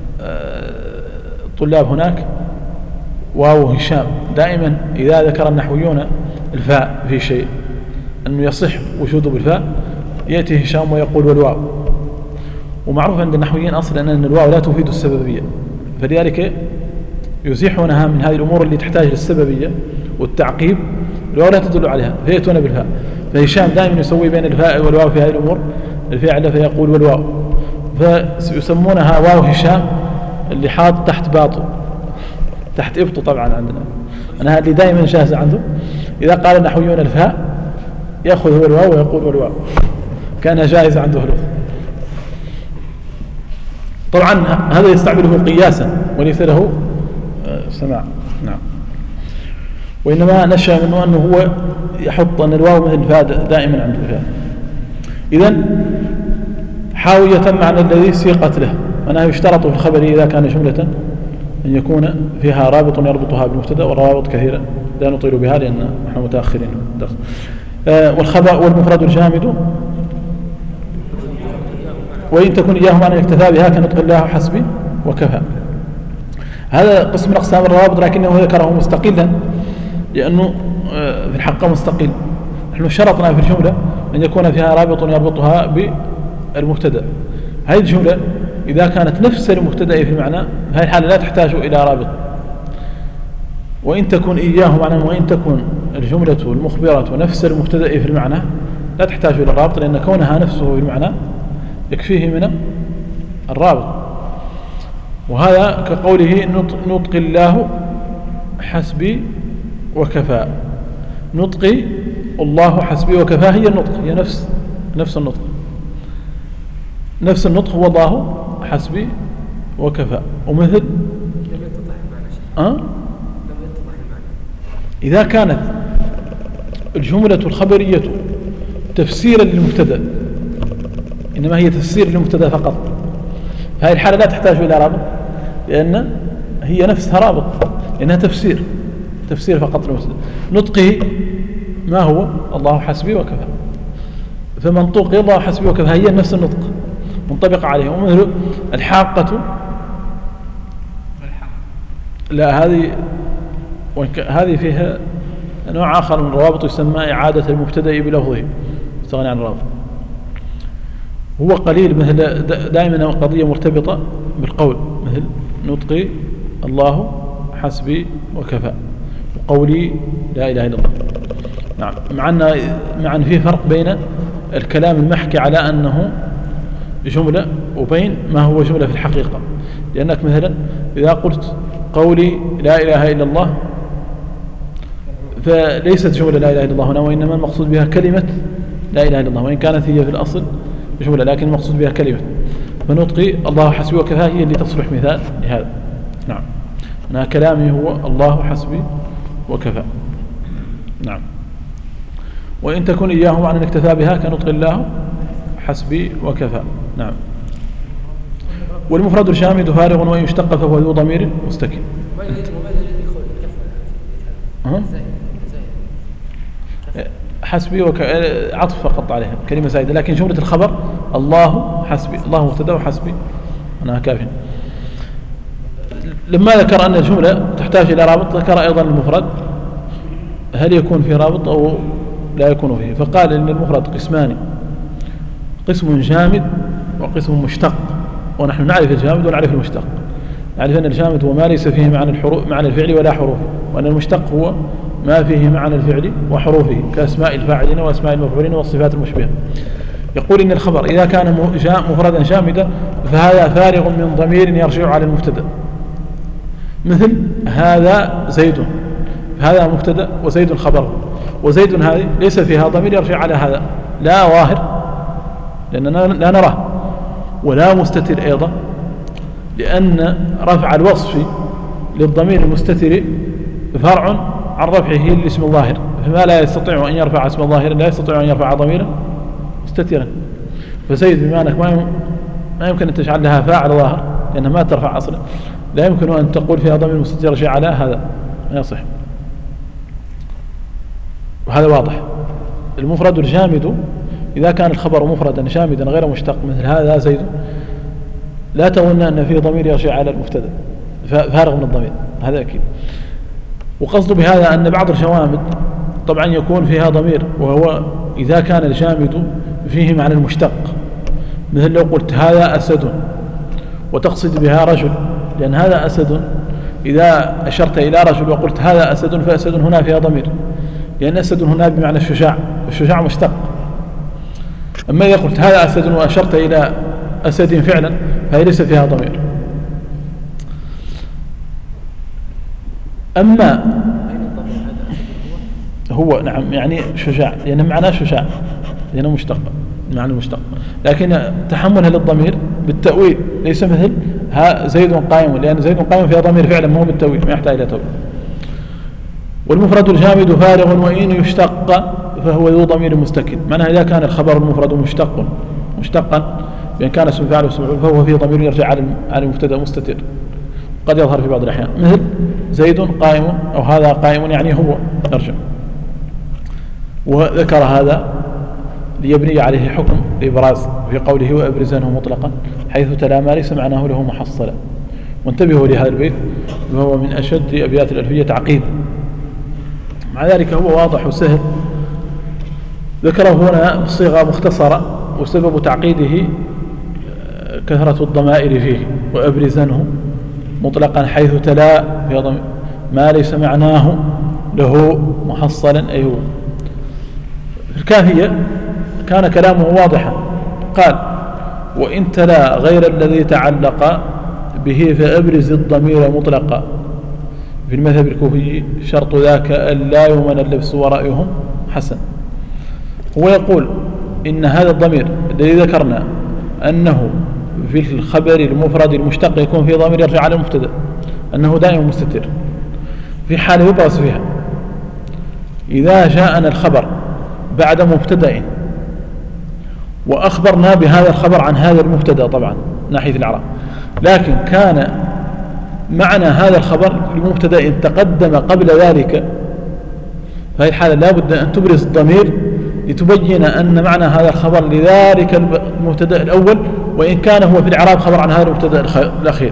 الطلاب هناك واو هشام. دائما إذا ذكر النحويون الفاء في شيء أنه يصح وجوده بالفاء يأتي هشام ويقول والواو. ومعروف عند النحويين أصلا أن الواو لا تفيد السببية، فلذلك يزيحونها من هذه الأمور اللي تحتاج للسببية والتعقيب، الواو لا تدل عليها فيأتون بالفاء. فهشام دائما يسوي بين الفاء والواو في هذه الأمور الفعل فيقول والواو، فيسمونها واو هشام اللي حاط تحت باطل تحت إبطه. طبعا عندنا أنا اللي دائما جاهز عنده إذا قال النحويون الفاء يأخذ هو الواو ويقول والواو، كان جائز عنده الواو. طبعا هذا يستعمله قياسا وليس له سماع. نعم. وإنما نشأ منه أنه هو يحط أن الواو مثل الفاء دائما عنده الفاء. إذن حاوية معنى الذي سيقت له، أنها يشترط في الخبر إذا كان جملة أن يكون فيها رابط يربطها بالمبتدأ، والروابط كثيرة لا نطيل بها لأن نحن متأخرين الدرس. والخبر والمفرد الجامد وإن تكن إياه معنى يكتفى بها كنطق الله حسبي وكفى. هذا قسم من أقسام الروابط لكنه ذكره مستقلا لأنه في الحق مستقل. نحن شرطنا في الجملة أن يكون فيها رابط يربطها بالمبتدأ. هذه الجملة إذا كانت نفس المبتدأ في المعنى هذه الحالة لا تحتاج إلى رابط. وإن تكن إياه معنى وإن تكن الجملة المخبرة نفس المبتدأ في المعنى لا تحتاج إلى الرابط، لأن كونها نفسه في المعنى يكفيه من الرابط. وهذا كقوله نطق الله حسبي وكفى. نطقي الله حسبي وكفى هي النطق، هي نفس النطق، نفس النطق هو الله حسبي وكفى. ومثل لم يتضح المعنى شيء. لم يتضح المعنى. إذا كانت الجملة الخبرية تفسيرا للمبتدأ إنما هي تفسير للمبتدأ فقط، هذه الحالة لا تحتاج إلى رابط لأن هي نفسها رابط لأنها تفسير فقط للمبتدأ. نطقه ما هو الله حسبي وكفى، فمنطوق الله حسبي وكفى هي نفس النطق منطبق عليه. ومثل الحاقة لا هذه فيها نوع آخر من الروابط يسمى إعادة المبتدأ بلفظه استغنى عن الرابط. هو قليل مثل دائما قضية مرتبطة بالقول مثل نطقي الله حسبي وكفى وقولي لا إله إلا الله. نعم. مع أن في فرق بين الكلام المحكي على أنه جملة وبين ما هو جملة في الحقيقة. لأنك مثلا إذا قلت قولي لا إله إلا الله فليست جملة لا إله إلا الله هنا، وإنما المقصود بها كلمة لا إله إلا الله، وإن كانت هي في الأصل مشمولة لكن المقصود بها كلمة. فنطقي الله حسبي وكفى هي اللي تصلح مثال لهذا. نعم، أنا كلامي هو الله حسبي وكفى. نعم. وإن تكن إياه معنى اكتفى بها كنطق الله حسبي وكفى. نعم. والمفرد الشامد فارغ وإن يشتق فهو ذو ضمير مستكن. حسبي عطف فقط عليها كلمة زائدة، لكن جملة الخبر الله حسبي، الله مبتدا وحسبي أنا كافٍ. لما ذكر أن الجملة تحتاج إلى رابط ذكر أيضا المفرد هل يكون فيه رابط أو لا يكون فيه، فقال إن المفرد قسمان، قسم جامد وقسم مشتق. ونحن نعرف الجامد ونعرف المشتق. نعرف أن الجامد هو ما ليس فيه معنى الفعل ولا حروف، وأن المشتق هو ما فيه معنى الفعل وحروفه كأسماء الفاعلين وأسماء المفعولين والصفات المشبهة. يقول إن الخبر إذا كان مفردا جامدا فهذا فارغ من ضمير يرجع على المبتدا، مثل هذا زيد، هذا مبتدا وزيد خبر، وزيد هذه ليس فيها ضمير يرجع على هذا، لا ظاهر لأننا لا نراه، ولا مستتر أيضا، لأن رفع الوصف للضمير المستتر فرع عن رفعه للاسم الظاهر، فما لا يستطيع أن يرفع اسم الظاهر لا يستطيع أن يرفع ضميرا مستترا. فزيد بما أنك ما يمكن أن تجعل لها فاعل ظاهر لأنها ما ترفع أصلا، لا يمكن أن تقول فيها ضمير مستتر يرجع على هذا، ما يصح. وهذا واضح. المفرد الجامد إذا كان الخبر مفردا جامدا غير مشتق مثل هذا زيد، لا تظن أن فيه ضمير يرجع على المبتدا، فارغ من الضمير، هذا أكيد. وقصد بهذا أن بعض الجوامد طبعا يكون فيها ضمير، وهو إذا كان الجامد فيه معنى المشتق، مثل لو قلت هذا أسد وتقصد بها رجل، لأن هذا أسد إذا أشرت إلى رجل وقلت هذا أسد فأسد هنا فيها ضمير، لأن أسد هنا بمعنى الشجاع، الشجاع مشتق. أما إذا قلت هذا أسد وأشرت إلى أسد فعلا فهي ليس فيها ضمير. أما هو نعم يعني شجاع لأنه معناه شجاع لأنه مشتق، معنى المشتق، لكن تحملها للضمير بالتأويل ليس مثل زيد قائم، لأن زيد قائم فيها ضمير فعلا ما هو بالتأويل، ما يحتاج إلى تأويل. والمفرد الجامد فارغ وإن يشتق فهو ذو ضمير مستكن، معناها إذا كان الخبر المفرد مشتقا بأن كان اسم فاعل واسم مفعول فهو فيه ضمير يرجع على المبتدا مستتر، قد يظهر في بعض الأحيان مثل زيد قائم أو هذا قائم، يعني هو يرجع. وذكر هذا ليبني عليه حكم الإبراز في قوله وأبرزنه مطلقا، حيث تلا ما ليس معناه له محصلا. وانتبهوا لهذا البيت وهو من أشد أبيات الألفية تعقيد، مع ذلك هو واضح وسهل، ذكره هنا بصيغة مختصرة، وسبب تعقيده كثرة الضمائر فيه. وأبرزنه مطلقا حيث تلا ما ليس معناه له محصلا، أي هو. في الكافية كان كلامه واضحا، قال وإن تلا غير الذي تعلق به فأبرز الضمير مطلقا. في المذهب الكوفي شرط ذاك أن لا يؤمن اللبس ورأيهم حسن. هو يقول إن هذا الضمير الذي ذكرنا أنه في الخبر المفرد المشتق يكون في ضمير يرجع على المبتدا، أنه دائما مستتر في حال يبرز فيها. إذا جاءنا الخبر بعد مبتدأ وأخبرنا بهذا الخبر عن هذا المبتدأ طبعا ناحية الإعراب، لكن كان معنى هذا الخبر المبتدأ تقدم قبل ذلك، فهي الحالة لا بد أن تبرز الضمير لتبين أن معنى هذا الخبر لذلك المبتدأ الأول، وإن كان هو في الإعراب خبر عن هذا المبتدأ الأخير.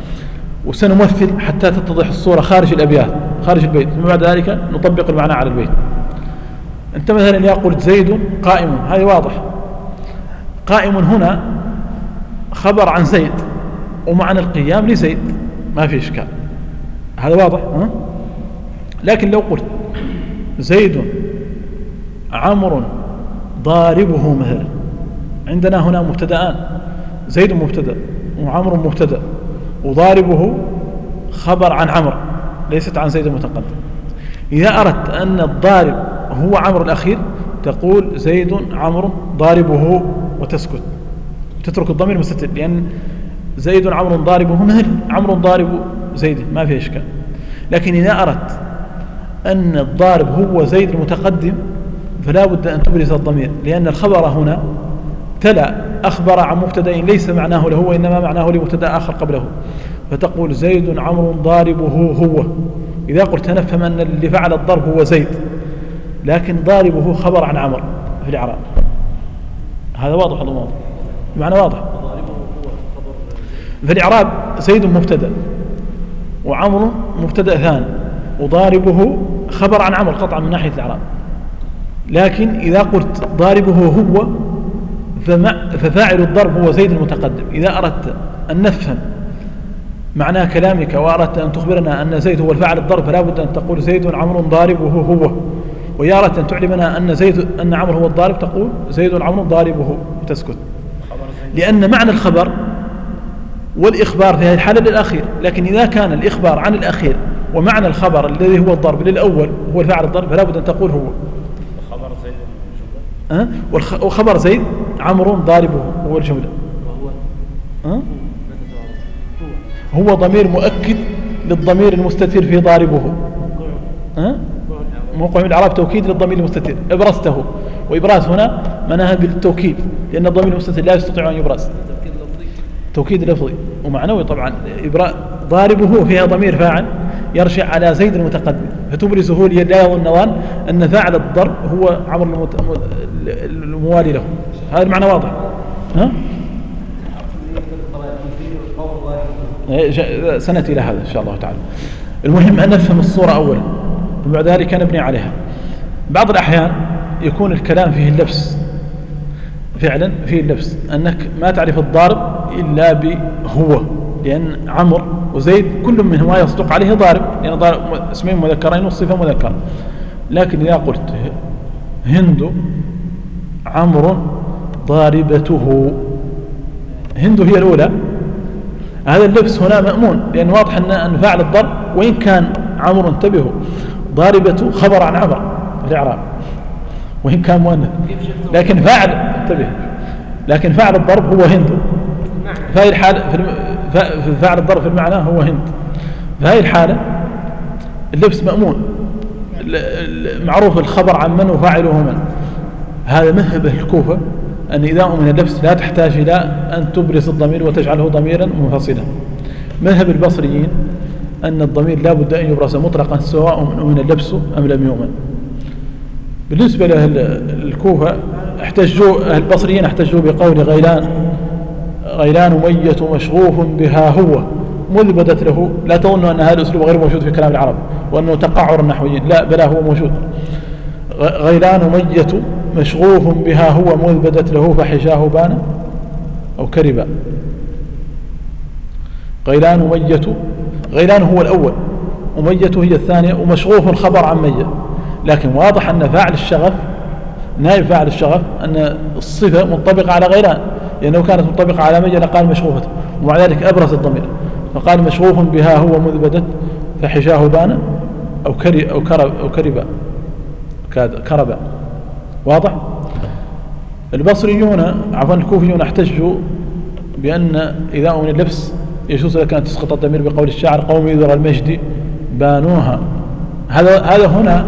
وسنمثل حتى تتضح الصورة خارج الأبيات خارج البيت، ثم بعد ذلك نطبق المعنى على البيت. أنت مثلا يا قلت زيد قائم، هذا واضح، قائم هنا خبر عن زيد ومعنى القيام لزيد، ما في إشكال، هذا واضح. لكن لو قلت زيد عمرو ضاربه مثلا، عندنا هنا مبتدأان، زيد مبتدأ وعمرو مبتدأ وضاربه خبر عن عمرو ليست عن زيد المتقدم. إذا أردت أن الضارب هو عمرو الأخير تقول زيد عمرو ضاربه وتسكت، تترك الضمير المستتر، لأن زيد عمرو ضاربه مثل عمرو ضارب زيد ما في إشكال. لكن إذا أردت أن الضارب هو زيد المتقدم فلا بد أن تبرز الضمير، لأن الخبر هنا تلا أخبر عن مبتدأ ليس معناه له وإنما معناه لمبتدأ آخر قبله، فتقول زيد عمرو ضاربه هو. إذا قلت نفهم أن اللي فعل الضرب هو زيد، لكن ضاربه خبر عن عمرو في الإعراب. هذا واضح ولا واضح؟ معنى واضح. في الإعراب زيد مبتدأ وعمرو مبتدأ ثاني وضاربه خبر عن عمرو قطعا من ناحية الإعراب. لكن إذا قلت ضاربه هو ففاعل الضرب هو زيد المتقدم. إذا أردت أن نفهم معنى كلامك وأردت أن تخبرنا أن زيد هو الفاعل الضرب فلا بد أن تقول زيد عمرو ضاربه هو، وإذا أردت أن تعلمنا أن عمرو هو الضارب تقول زيد عمرو ضاربه وتسكت، لأن معنى الخبر والإخبار في هذه الحالة للأخير. لكن إذا كان الإخبار عن الأخير ومعنى الخبر الذي هو الضرب للأول هو الفاعل الضرب فلا بد أن تقول هو. وخبر زيد عمرو ضاربه هو الجملة، هو ضمير مؤكد للضمير المستتر في ضاربه. موقع من الإعراب توكيد للضمير المستتر ابرزته، وإبراز هنا معناها بالتوكيد لأن الضمير المستتر لا يستطيع أن يبرز. توكيد لفظي ومعنوي طبعا. ضاربه فيها ضمير فاعل يرجع على زيد المتقدم فتبرزه لا يظن أن فاعل الضرب هو عمرو الموالي له. هذا المعنى واضح. سنأتي إلى هذا إن شاء الله تعالى. المهم أن نفهم الصورة أولا وبعد ذلك نبني عليها. بعض الأحيان يكون الكلام فيه اللبس، فعلا فيه اللبس، أنك ما تعرف الضارب إلا بهو، لأن عمرو وزيد كل منهما يصدق عليه ضارب، لأن ضارب اسمين مذكرين والصفة مذكرة. لكن إذا قلت هند عمرو ضاربته، هند هي الأولى، هذا اللبس هنا مأمون، لأن واضح أن فاعل الضرب وإن كان عمرو انتبهوا ضاربته خبر عن عمرو في الإعراب وإن كان مؤنث، لكن فاعل انتبه، لكن فاعل الضرب هو هند. فهي الحالة فاعل الضرب في المعنى هو هند. فهي الحالة اللبس مأمون، معروف الخبر عن من وفاعله من. هذا مذهب الكوفة أن إذا من اللبس لا تحتاج إلى أن تبرز الضمير وتجعله ضميرا منفصلا. مذهب البصريين أن الضمير لا بد أن يبرز مطلقا سواء من اللبس أم لم يؤمن. بالنسبة للكوفة البصريين احتجوا بقول غيلان مية مشغوف بها هو مذ بدت له. لا تظنوا أن هذا الأسلوب غير موجود في كلام العرب وأنه تقعر النحويين، لا بل هو موجود. غيلان مية مشغوف بها هو مذ بدت له فحشاه بان أو كربا. غيلان هو الأول ومية هي الثانية، ومشغوف خبر عن مية. لكن واضح أن فاعل الشغف نائب فاعل الشغف أن الصفة منطبقة على غيلان، لأنه كانت منطبقة على مية لقال مشغوفة، ومع ذلك أبرز الضمير فقال مشغوف بها هو مذ بدت فحشاه بان أو كربا. واضح. الكوفيون احتجوا بأن إذا من اللبس يجوز لك أن تسقط الضمير بقول الشاعر قومي ذر المجد بانوها. هذا هنا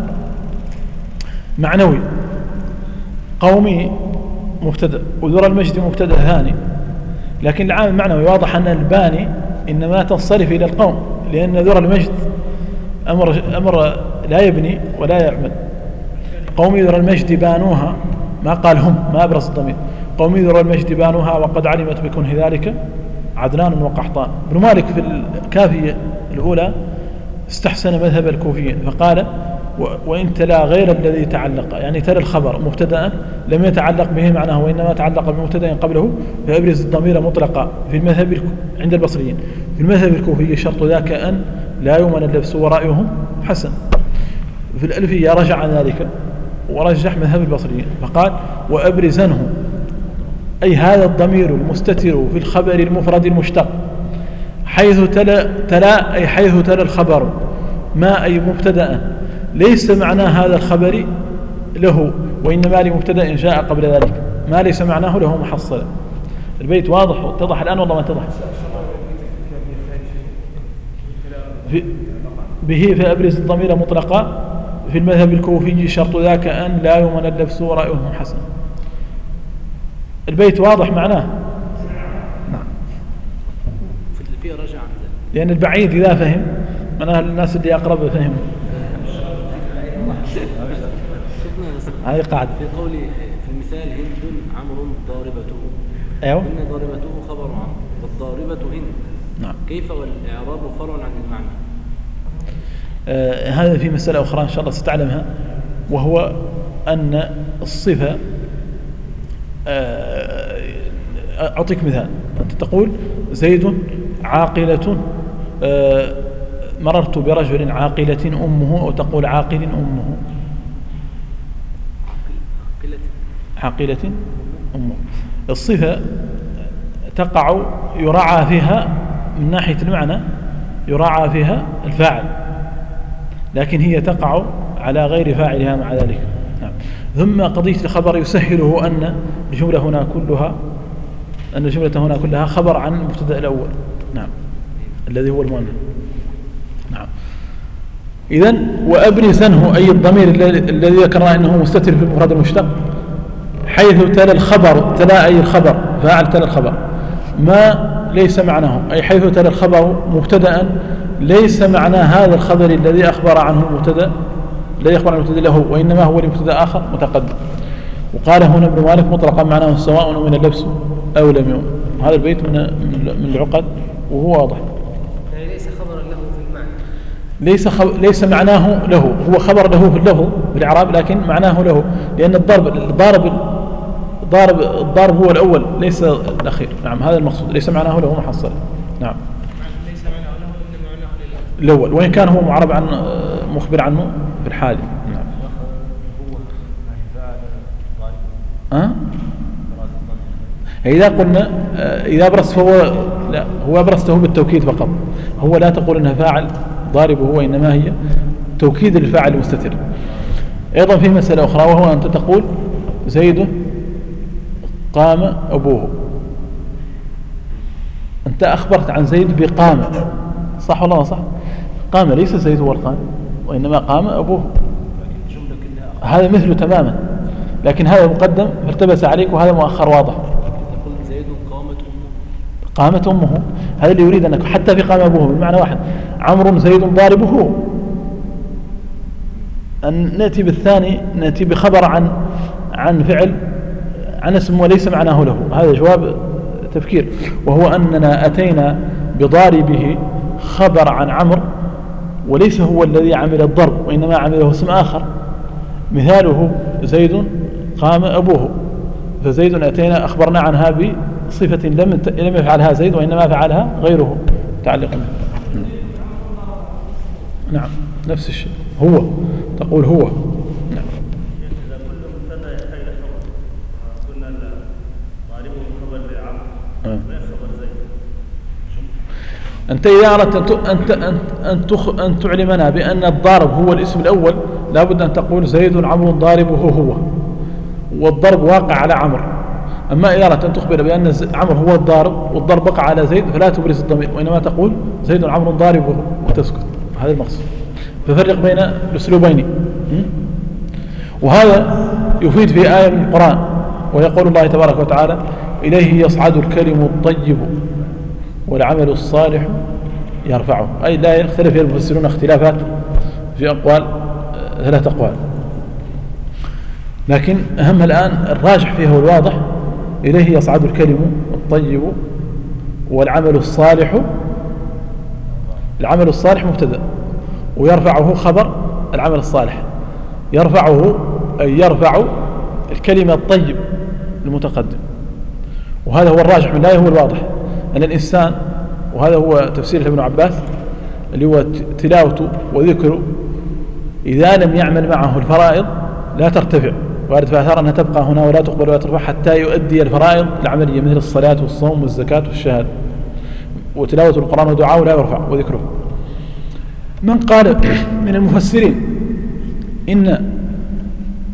معنوي، قومي مبتدأ وذر المجد مبتدأ ثاني، لكن العامل معنوي. واضح أن الباني إنما تنصرف إلى القوم، لأن ذر المجد أمر لا يبني ولا يعمل. قومي ذر المجد بانوها ما قال هم، ما أبرز الضمير. قومي ذر المجد بانوها وقد علمت بكنه ذلك عدنان وقحطان. ابن مالك في الكافية الأولى استحسن مذهب الكوفيين فقال وإن تلا غير الذي تعلق، يعني تلا الخبر مبتدأ لم يتعلق به معناه وإنما تعلق بمبتدأ قبله فأبرز الضمير مطلقا. في المذهب عند البصريين. في المذهب الكوفي شرط ذاك أن لا يؤمن اللبس ورأيهم حسن. في الألفية رجع عن ذلك ورجح مذهب البصريين فقال وأبرزنه، أي هذا الضمير المستتر في الخبر المفرد المشتق حيث تلا أي حيث تلا الخبر ما أي مبتدأ ليس معنى هذا الخبر له وإنما لمبتدأ جاء قبل ذلك ما ليس معناه له محصلا. البيت واضح واتضح الآن والله ما اتضح؟ به فأبرز الضمير مطلقا في المذهب الكوفي شرط ذاك أن لا يمن اللبس ورأيه حسن. البيت واضح معناه؟ نعم. في رجع لأن البعيد إذا فهم معناه الناس اللي أقرب فهم. هذه قاعدة في قولي في المثال هند عمرو ضاربته. أيوه. إن ضاربته خبر عمرو والضاربة هند. نعم. كيف والإعراب فرع عن المعنى؟ هذا في مسألة أخرى إن شاء الله ستعلمها، وهو أن الصفة أعطيك مثال. أنت تقول زيد عاقلة، مررت برجل عاقلة أمه، أو تقول عاقل أمه. عاقلة أمه. الصفة تقع يراعى فيها من ناحية المعنى يراعى فيها الفاعل، لكن هي تقع على غير فاعلها مع ذلك. نعم. ثم قضية الخبر يسهله أن الجملة هنا كلها خبر عن المبتدأ الأول. نعم. الذي هو المؤنث. نعم. إذن وأبرزنه أي الضمير الذي ذكرنا أنه مستتر في المفرد المشتق حيث تلا الخبر، تلا أي الخبر فاعل تلا الخبر ما ليس معناه، أي حيث تلا الخبر مبتدأ ليس معنى هذا الخبر الذي أخبر عنه المبتدأ الذي أخبر عن المبتدأ له، وإنما هو لمبتدأ آخر متقدم. وقال هنا ابن مالك مطلقا معناه سواء من اللبس أو لم يؤمن. هذا البيت من العقد وهو واضح. يعني ليس خبرا له في المعنى، ليس معناه له، هو خبر له في اللفظ بالإعراب لكن معناه له، لأن الضارب هو الأول ليس الأخير. نعم. هذا المقصود، ليس معناه له محصل. نعم. ليس معناه له إنما معناه الأول، وإن كان هو معرب عن مخبر عنه في الحال. نعم. إذا قلنا إذا أبرز فهو لا، هو أبرزته بالتوكيد فقط، هو لا تقول إنها فاعل ضارب هو، إنما هي توكيد الفاعل المستتر. أيضا في مسألة أخرى، وهو أنت تقول زيد قام أبوه. أنت أخبرت عن زيد بقام، صح ولا لا صح؟ قام ليس زيد هو القائم، وإنما قام أبوه. هذا مثله تماما، لكن هذا مقدم فالتبس عليك، وهذا مؤخر واضح. زيد قامت أمه، هذا اللي يريد أنك حتى في قام أبوه بالمعنى واحد. عمرو زيد ضاربه، أن نأتي بالثاني نأتي بخبر عن فعل عن اسم وليس معناه له. هذا جواب تفكير، وهو أننا أتينا بضاربه خبر عن عمرو وليس هو الذي عمل الضرب، وإنما عمله اسم آخر. مثاله زيد قام أبوه، فزيد أتينا أخبرنا عنها بصفة لم يفعلها زيد وإنما فعلها غيره متعلقا. نعم. نفس الشيء، هو تقول هو. نعم. أنت إذا أردت أن تعلمنا بأن الضارب هو الاسم الأول لابد أن تقول زيد عمرو ضاربه هو، والضرب واقع على عمرو. أما إذا أردت أن تخبر بأن عمرو هو الضارب والضرب وقع على زيد فلا تبرز الضمير، وإنما تقول زيد عمرو ضاربه وتسكت. هذا المقصود. ففرق بين الأسلوبين. وهذا يفيد في آية من القرآن، ويقول الله تبارك وتعالى إليه يصعد الكلم الطيب والعمل الصالح يرفعه. أي لا يختلف المفسرون اختلافات في أقوال، 3 أقوال، لكن أهم الآن الراجح فيه والواضح إليه يصعد الكلم الطيب والعمل الصالح. العمل الصالح مبتدأ ويرفعه خبر العمل الصالح. يرفعه أي يرفع الكلمة الطيب المتقدم، وهذا هو الراجح من الآية، هو الواضح أن الإنسان، وهذا هو تفسير ابن عباس اللي هو تلاوته وذكره، إذا لم يعمل معه الفرائض لا ترتفع، وارد في آثار أنها تبقى هنا ولا تقبل ولا ترفع حتى يؤدي الفرائض العملية مثل الصلاة والصوم والزكاة والشهادة. وتلاوة القرآن ودعاءه لا يرفع وذكره. من قال من المفسرين إن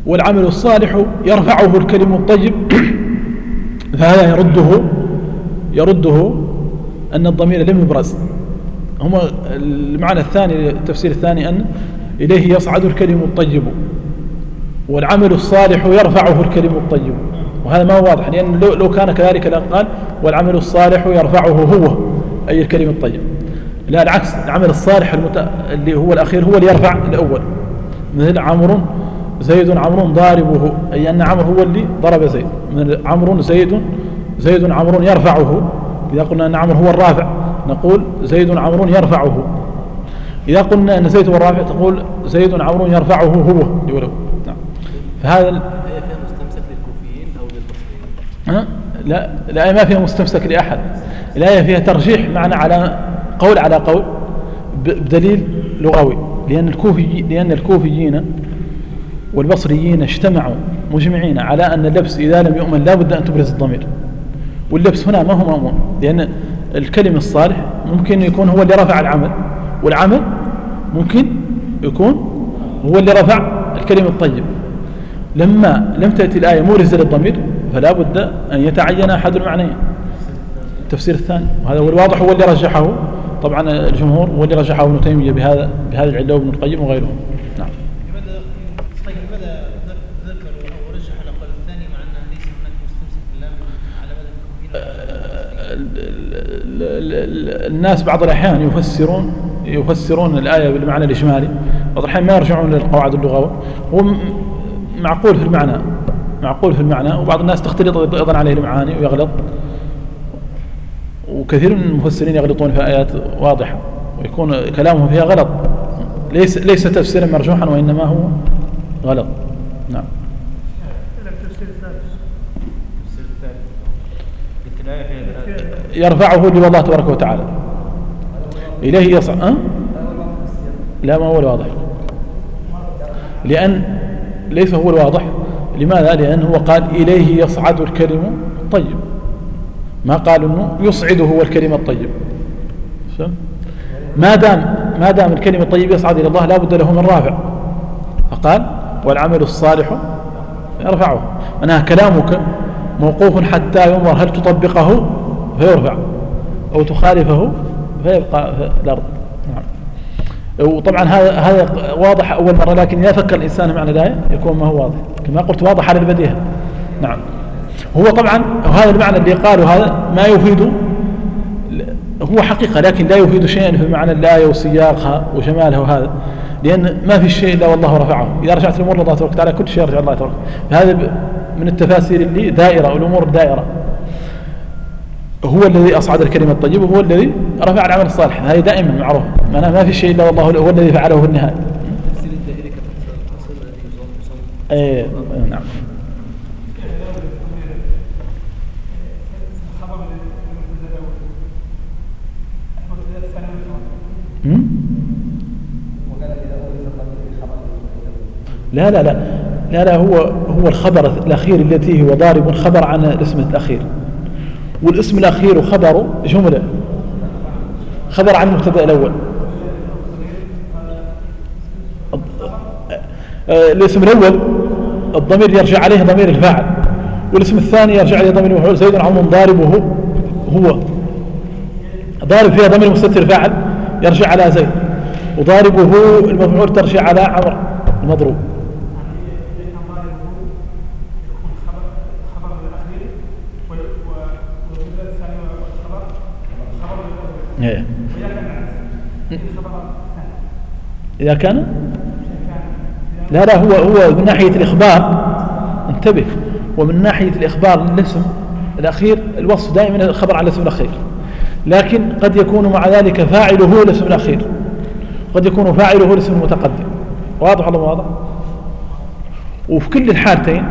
والعمل الصالح يرفعه الكلم الطيب، فهذا يرده أن الضمير لم يبرز. هما المعنى الثاني، التفسير الثاني، أن إليه يصعد الكلم الطيب والعمل الصالح يرفعه الكلم الطيب، وهذا ما هو واضح، لأن لو كان كذلك لقال والعمل الصالح يرفعه هو أي الكلم الطيب. لا، العكس، العمل الصالح اللي هو الأخير هو اللي يرفع الأول، مثل عمرو زيد عمرو ضاربه، أي أن عمرو هو اللي ضرب زيد. من عمرو زيد عمرو يرفعه، إذا قلنا أن عمرو هو الرافع نقول زيد عمرو يرفعه. إذا قلنا أن زيد هو الرافع تقول زيد عمرو يرفعه هو لوله. نعم. فهذا الآية فيها مستمسك للكوفيين أو للبصريين؟ لا، الآية ما فيها مستمسك لأحد. الآية فيها ترجيح معنى على قول بدليل لغوي، لأن الكوفيين والبصريين اجتمعوا مجمعين على أن اللبس إذا لم يؤمن لا بد أن تبرز الضمير، واللبس هنا ما هو مأمون، لأن الكلم الصالح ممكن يكون هو اللي رفع العمل، والعمل ممكن يكون هو اللي رفع الكلم الطيب. لما لم تأتي الآية مورزة للضمير فلا بد أن يتعين أحد المعنيين، التفسير الثاني، وهذا هو الواضح، هو اللي رجحه طبعا الجمهور، واللي رجحه ابن تيمية بهذه العلة وابن القيم وغيرهم. نعم. لماذا ذكروا أو رجح القول الثاني مع أن ليس هناك مستمسك بالله على مدى الكوفيين؟ الناس بعض الأحيان يفسرون الآية بالمعنى الإجمالي، بعض الأحيان ما يرجعون للقواعد اللغوية. هو معقول في المعنى، وبعض الناس تختلط أيضا عليه المعاني ويغلط، وكثير من المفسرين يغلطون في آيات واضحة ويكون كلامهم فيها غلط، ليس تفسيرا مرجوحا وإنما هو غلط. نعم. يرفعه لله تبارك وتعالى، إليه يصعد. لا، ما هو الواضح، لأن ليس هو الواضح. لماذا؟ لأنه قال إليه يصعد الكلم الطيب، ما قال أنه يصعده هو الكلمة الطيب. ما دام الكلمة الطيب يصعد إلى الله لا بد له من رافع، فقال والعمل الصالح يرفعه. معناها كلامك موقوف حتى ينظر هل تطبقه فيرفع أو تخالفه فيبقى في الأرض. نعم. وطبعا هذا واضح أول مرة، لكن إذا فكر الإنسان معنى الآية يكون ما هو واضح، كما قلت واضح على البديهة. نعم. هو طبعا هذا المعنى اللي قالوا هذا ما يفيد، هو حقيقة، لكن لا يفيد شيئا في معنى الآية وسياقها وجمالها وهذا، لأن ما في شيء إلا والله رفعه. إذا رجعت الأمور لله تبارك وتعالى كل شيء يرجع الله تبارك. هذا من التفاسير اللي دائرة، والأمور الدائرة. هو الذي أصعد الكلمة الطيبة، وهو الذي رفع العمل الصالح، هذه دائما معروف، معناها ما في شيء إلا والله هو الذي فعله في النهاية. تفسير الدائري كتفسير الذي يصل. نعم. لا هو الخبر الأخير التي هو ضارب خبر عن الاسم الأخير، والاسم الأخير خبره جملة، خبر عن المبتدأ الأول. الاسم الأول الضمير يرجع عليه ضمير الفاعل، والاسم الثاني يرجع عليه ضمير المفعول. زيد عمرو ضاربه، هو ضارب فيها ضمير مستتر فاعل يرجع على زيد، وضاربه المفعول ترجع على عمرو المضروب. إذا كان لا هو من ناحية الإخبار، انتبه، ومن ناحية الإخبار الاسم الأخير الوصف دائما الخبر على الاسم الأخير، لكن قد يكون مع ذلك فاعله الاسم الأخير، قد يكون فاعله الاسم المتقدم. واضح ولا واضح؟ وفي كل الحالتين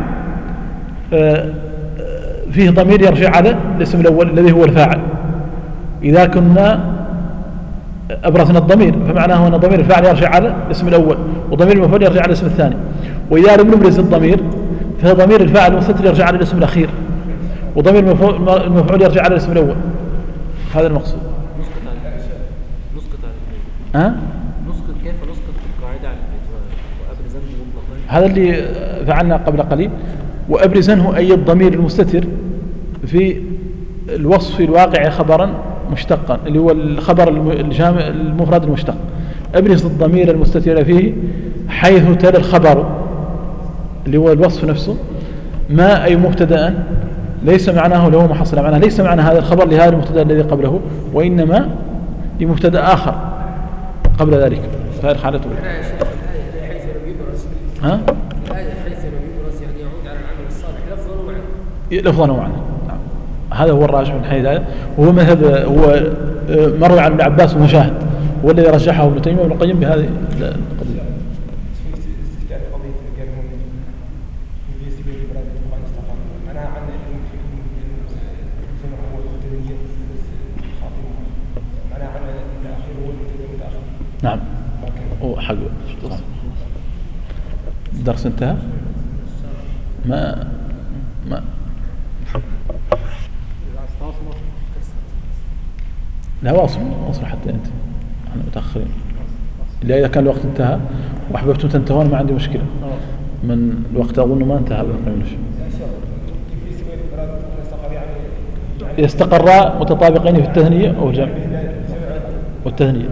فيه ضمير يرجع على الاسم الأول الذي هو الفاعل. إذا كنا أبرزنا الضمير فمعناه أن ضمير الفاعل يرجع على الاسم الأول، وضمير المفعول يرجع على الاسم الثاني. وإذا لم نبرز الضمير فضمير الفاعل المستتر يرجع على الاسم الأخير، وضمير المفعول يرجع على الاسم الأول. هذا المقصود. نسقط كيف نسقط القاعدة على البيت وأبرزان مطلقا؟ هذا اللي فعلنا قبل قليل. وأبرزنه أي الضمير المستتر في الوصف الواقع خبرا مشتقا اللي هو الخبر المفرد المشتق. أبرز الضمير المستتر فيه حيث تلي الخبر اللي هو الوصف نفسه ما أي مبتدأ ليس معناه له محصل معناه، ليس معنى هذا الخبر لهذا المبتدأ الذي قبله، وإنما لمبتدأ آخر قبل ذلك. فهذه حالته. حيث لم يبرز. ها؟ الآية حيث لم يبرز يعني يعود على العمل الصالح لفظا ومعنى. لفظا ومعنى. نعم. هذا هو الراجح من حيث هذا، وهو مذهب هو مروي عن ابن عباس ومشاهد، هو الذي رجحه ابن تيمية وابن القيم بهذه القضية. نعم. حق الدرس انتهى. ما لا واصل حتى انت، احنا متاخرين. الا اذا كان الوقت انتهى واحببتم تنتهون ما عندي مشكله، من الوقت اظن ما انتهى بالقيمش. اذا استقرا متطابقين في التثنيه او الجمع والتثنيه.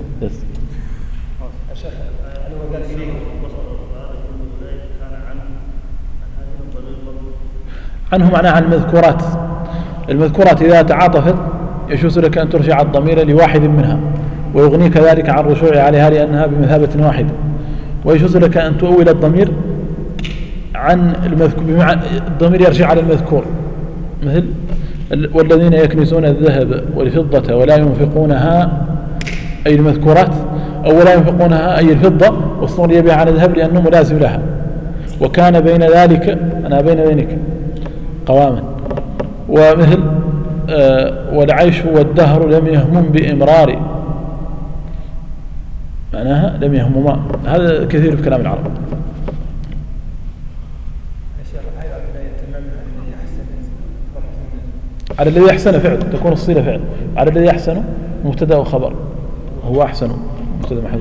عنه معناه عن المذكورات إذا تعاطفت يجوز لك أن ترجع الضمير لواحد منها ويغنيك ذلك عن الرجوع عليها لأنها بمثابة واحدة، ويجوز لك أن تؤول الضمير عن المذكور بمعنى الضمير يرجع على المذكور، مثل والذين يكنزون الذهب والفضة ولا ينفقونها أي المذكورات، أو لا ينفقونها أي الفضة واصطنوا بها على الذهب لأنه ملازم لها، وكان بين ذلك أنا بين ذلك قواما. ومثل والعيش والدهر لم يهمم بإمرار، معناها لم يهمما. هذا كثير في كلام العرب. على الذي أحسن فعل تكون الصلة فعل، على الذي أحسن مبتدأ وخبر، هو أحسن مبتدأ محذوف.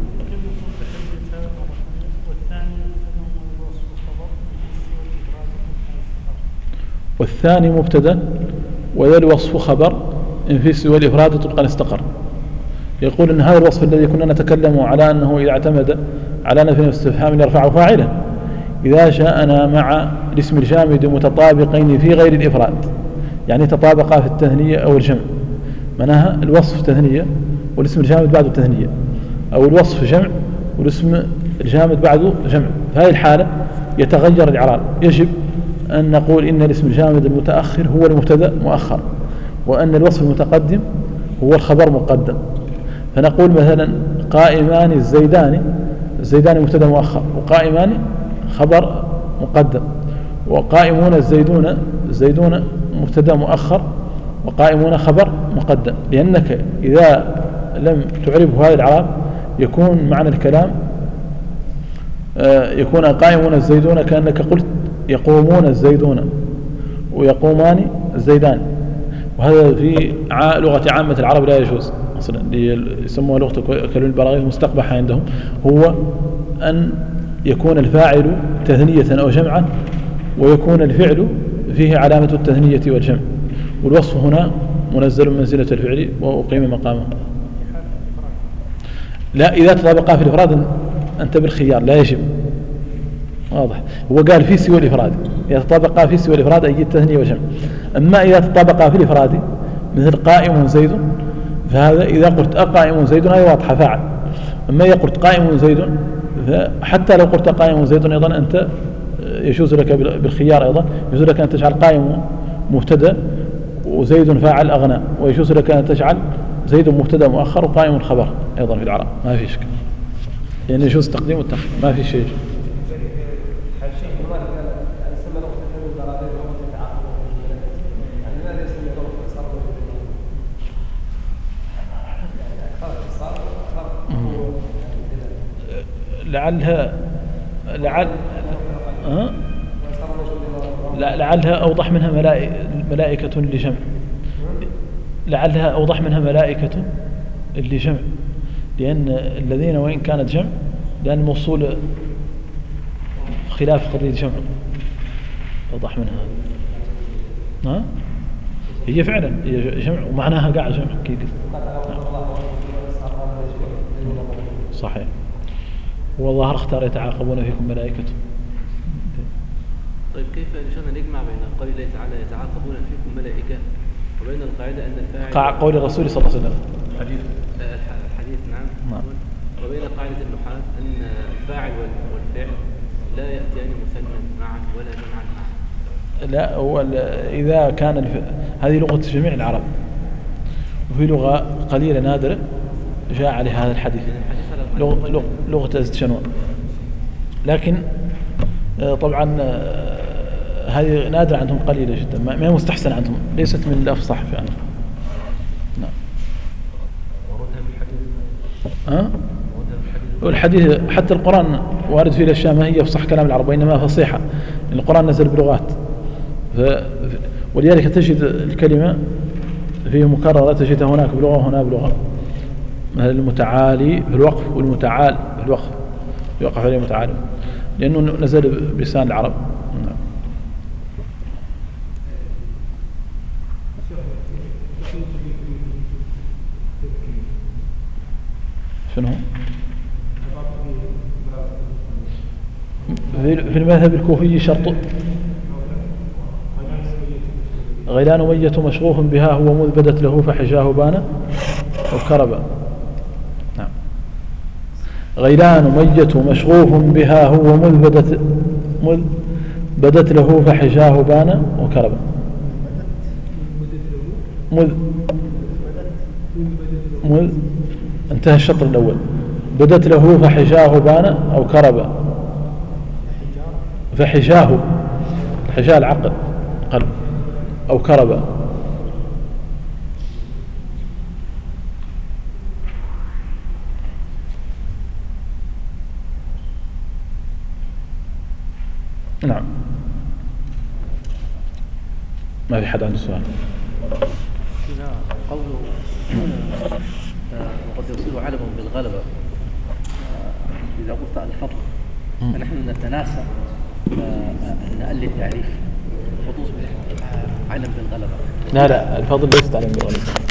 والثاني مبتدا وذا الوصف خبر إن في سوى الإفراد طبقا استقر. يقول إن هذا الوصف الذي كنا نتكلم على أنه إذا اعتمد على نفي الاستفهام يرفع فاعلا إذا جاءنا مع الاسم الجامد متطابقين في غير الإفراد، يعني تطابقا في التثنية أو الجمع، معناها الوصف تثنية والاسم الجامد بعده تثنية، أو الوصف جمع والاسم الجامد بعده جمع. في هذه الحالة يتغير الإعراب، يجب أن نقول إن الاسم الجامد المتأخر هو المبتدأ مؤخر، وأن الوصف المتقدم هو الخبر مقدم. فنقول مثلا قائمان الزيدان مبتدأ مؤخر، وقائمان خبر مقدم، وقائمون الزيدون مبتدأ مؤخر، وقائمون خبر مقدم. لأنك إذا لم تعربه هذا الإعراب يكون معنى الكلام يكون قائمون الزيدون كأنك قلت يقومون الزيدون ويقومان الزيدان، وهذا في لغة عامة العرب لا يجوز أصلا، يسموها لغة كلمة البراغيث مستقبحة عندهم، هو أن يكون الفاعل تثنية أو جمعا ويكون الفعل فيه علامة التثنية والجمع، والوصف هنا منزل منزلة الفعل وأقيم مقامه. لا، إذا تطابقا في الإفراد أنت بالخيار لا يجب، واضح. هو قال في سوى الإفراد، إذا تطابقا في سوى الإفراد أي التثنية والجمع. أما إذا تطابقا في الإفراد مثل قائم زيد، فهذا إذا قلت أقائم زيد هذه واضحة فاعل. أما إذا قلت قائم زيد، حتى لو قلت قائم زيد أيضا أنت يجوز لك بالخيار، أيضا يجوز لك أن تجعل قائم مبتدأ وزيد فاعل أغنى، ويجوز لك أن تجعل زيد مبتدأ مؤخر وقائم خبر أيضا في العرب، ما في شك، يعني يجوز تقديم والتأخير، ما في شيء. لعلها أوضح منها ملائكة لجمع، لعلها أوضح منها ملائكة لجمع، لأن الذين وإن كانت جمع، لأن موصول خلاف قضية جمع أوضح منها. ها؟ هي فعلا هي جمع ومعناها قاعد جمع أكيد. صحيح. والله اختار يتعاقبون فيكم ملائكته. طيب كيف شلون نجمع بين قول الله تعالى يتعاقبون فيكم ملائكة وبين القاعدة أن الفاعل قول الرسول صلى الله عليه وسلم الحديث نعم. وبين قاعدة النحاة أن الفاعل والفعل لا يأتيان مثنى معا ولا جمعا معا. لا هو إذا كان هذه لغة جميع العرب وفي لغة قليلة نادرة جاء عليها هذا الحديث لغة أزد شنوان، لكن طبعا هذه نادرة عندهم قليلة جدا ما هي مستحسن عندهم ليست من الأفصح فعلا. نعم. والحديث حتى القرآن وارد فيه الأشياء ما هي فصح كلام العرب وإنما فصيحة، القرآن نزل بلغات ولذلك تجد الكلمة فيه مكررة تجدها هناك بلغة وهنا بلغة، مثل المتعالي في الوقف والمتعال في الوقف يوقف عليه متعالي لأنه نزل بلسان العرب. شنو في المذهب الكوفي شرط غيلان ميت مشغوف بها هو مذ بدت له فحجاه بان وكربا. نعم. غيلان ميت مشغوف بها هو مذ بدت له فحجاه بان وكربا. مذ انتهى الشطر الأول بدت له فحجاه بان أو كربا. فحجاه حجاه العقل قلب أو كربا. نعم. ما في حد عنده سؤال؟ قوله وقد يصير علم بالغلبة إذا قلت الفضل فنحن نتناسى نقل التعريف وتصبح علم بالغلبة. لا الفضل ليس علم بالغلبة.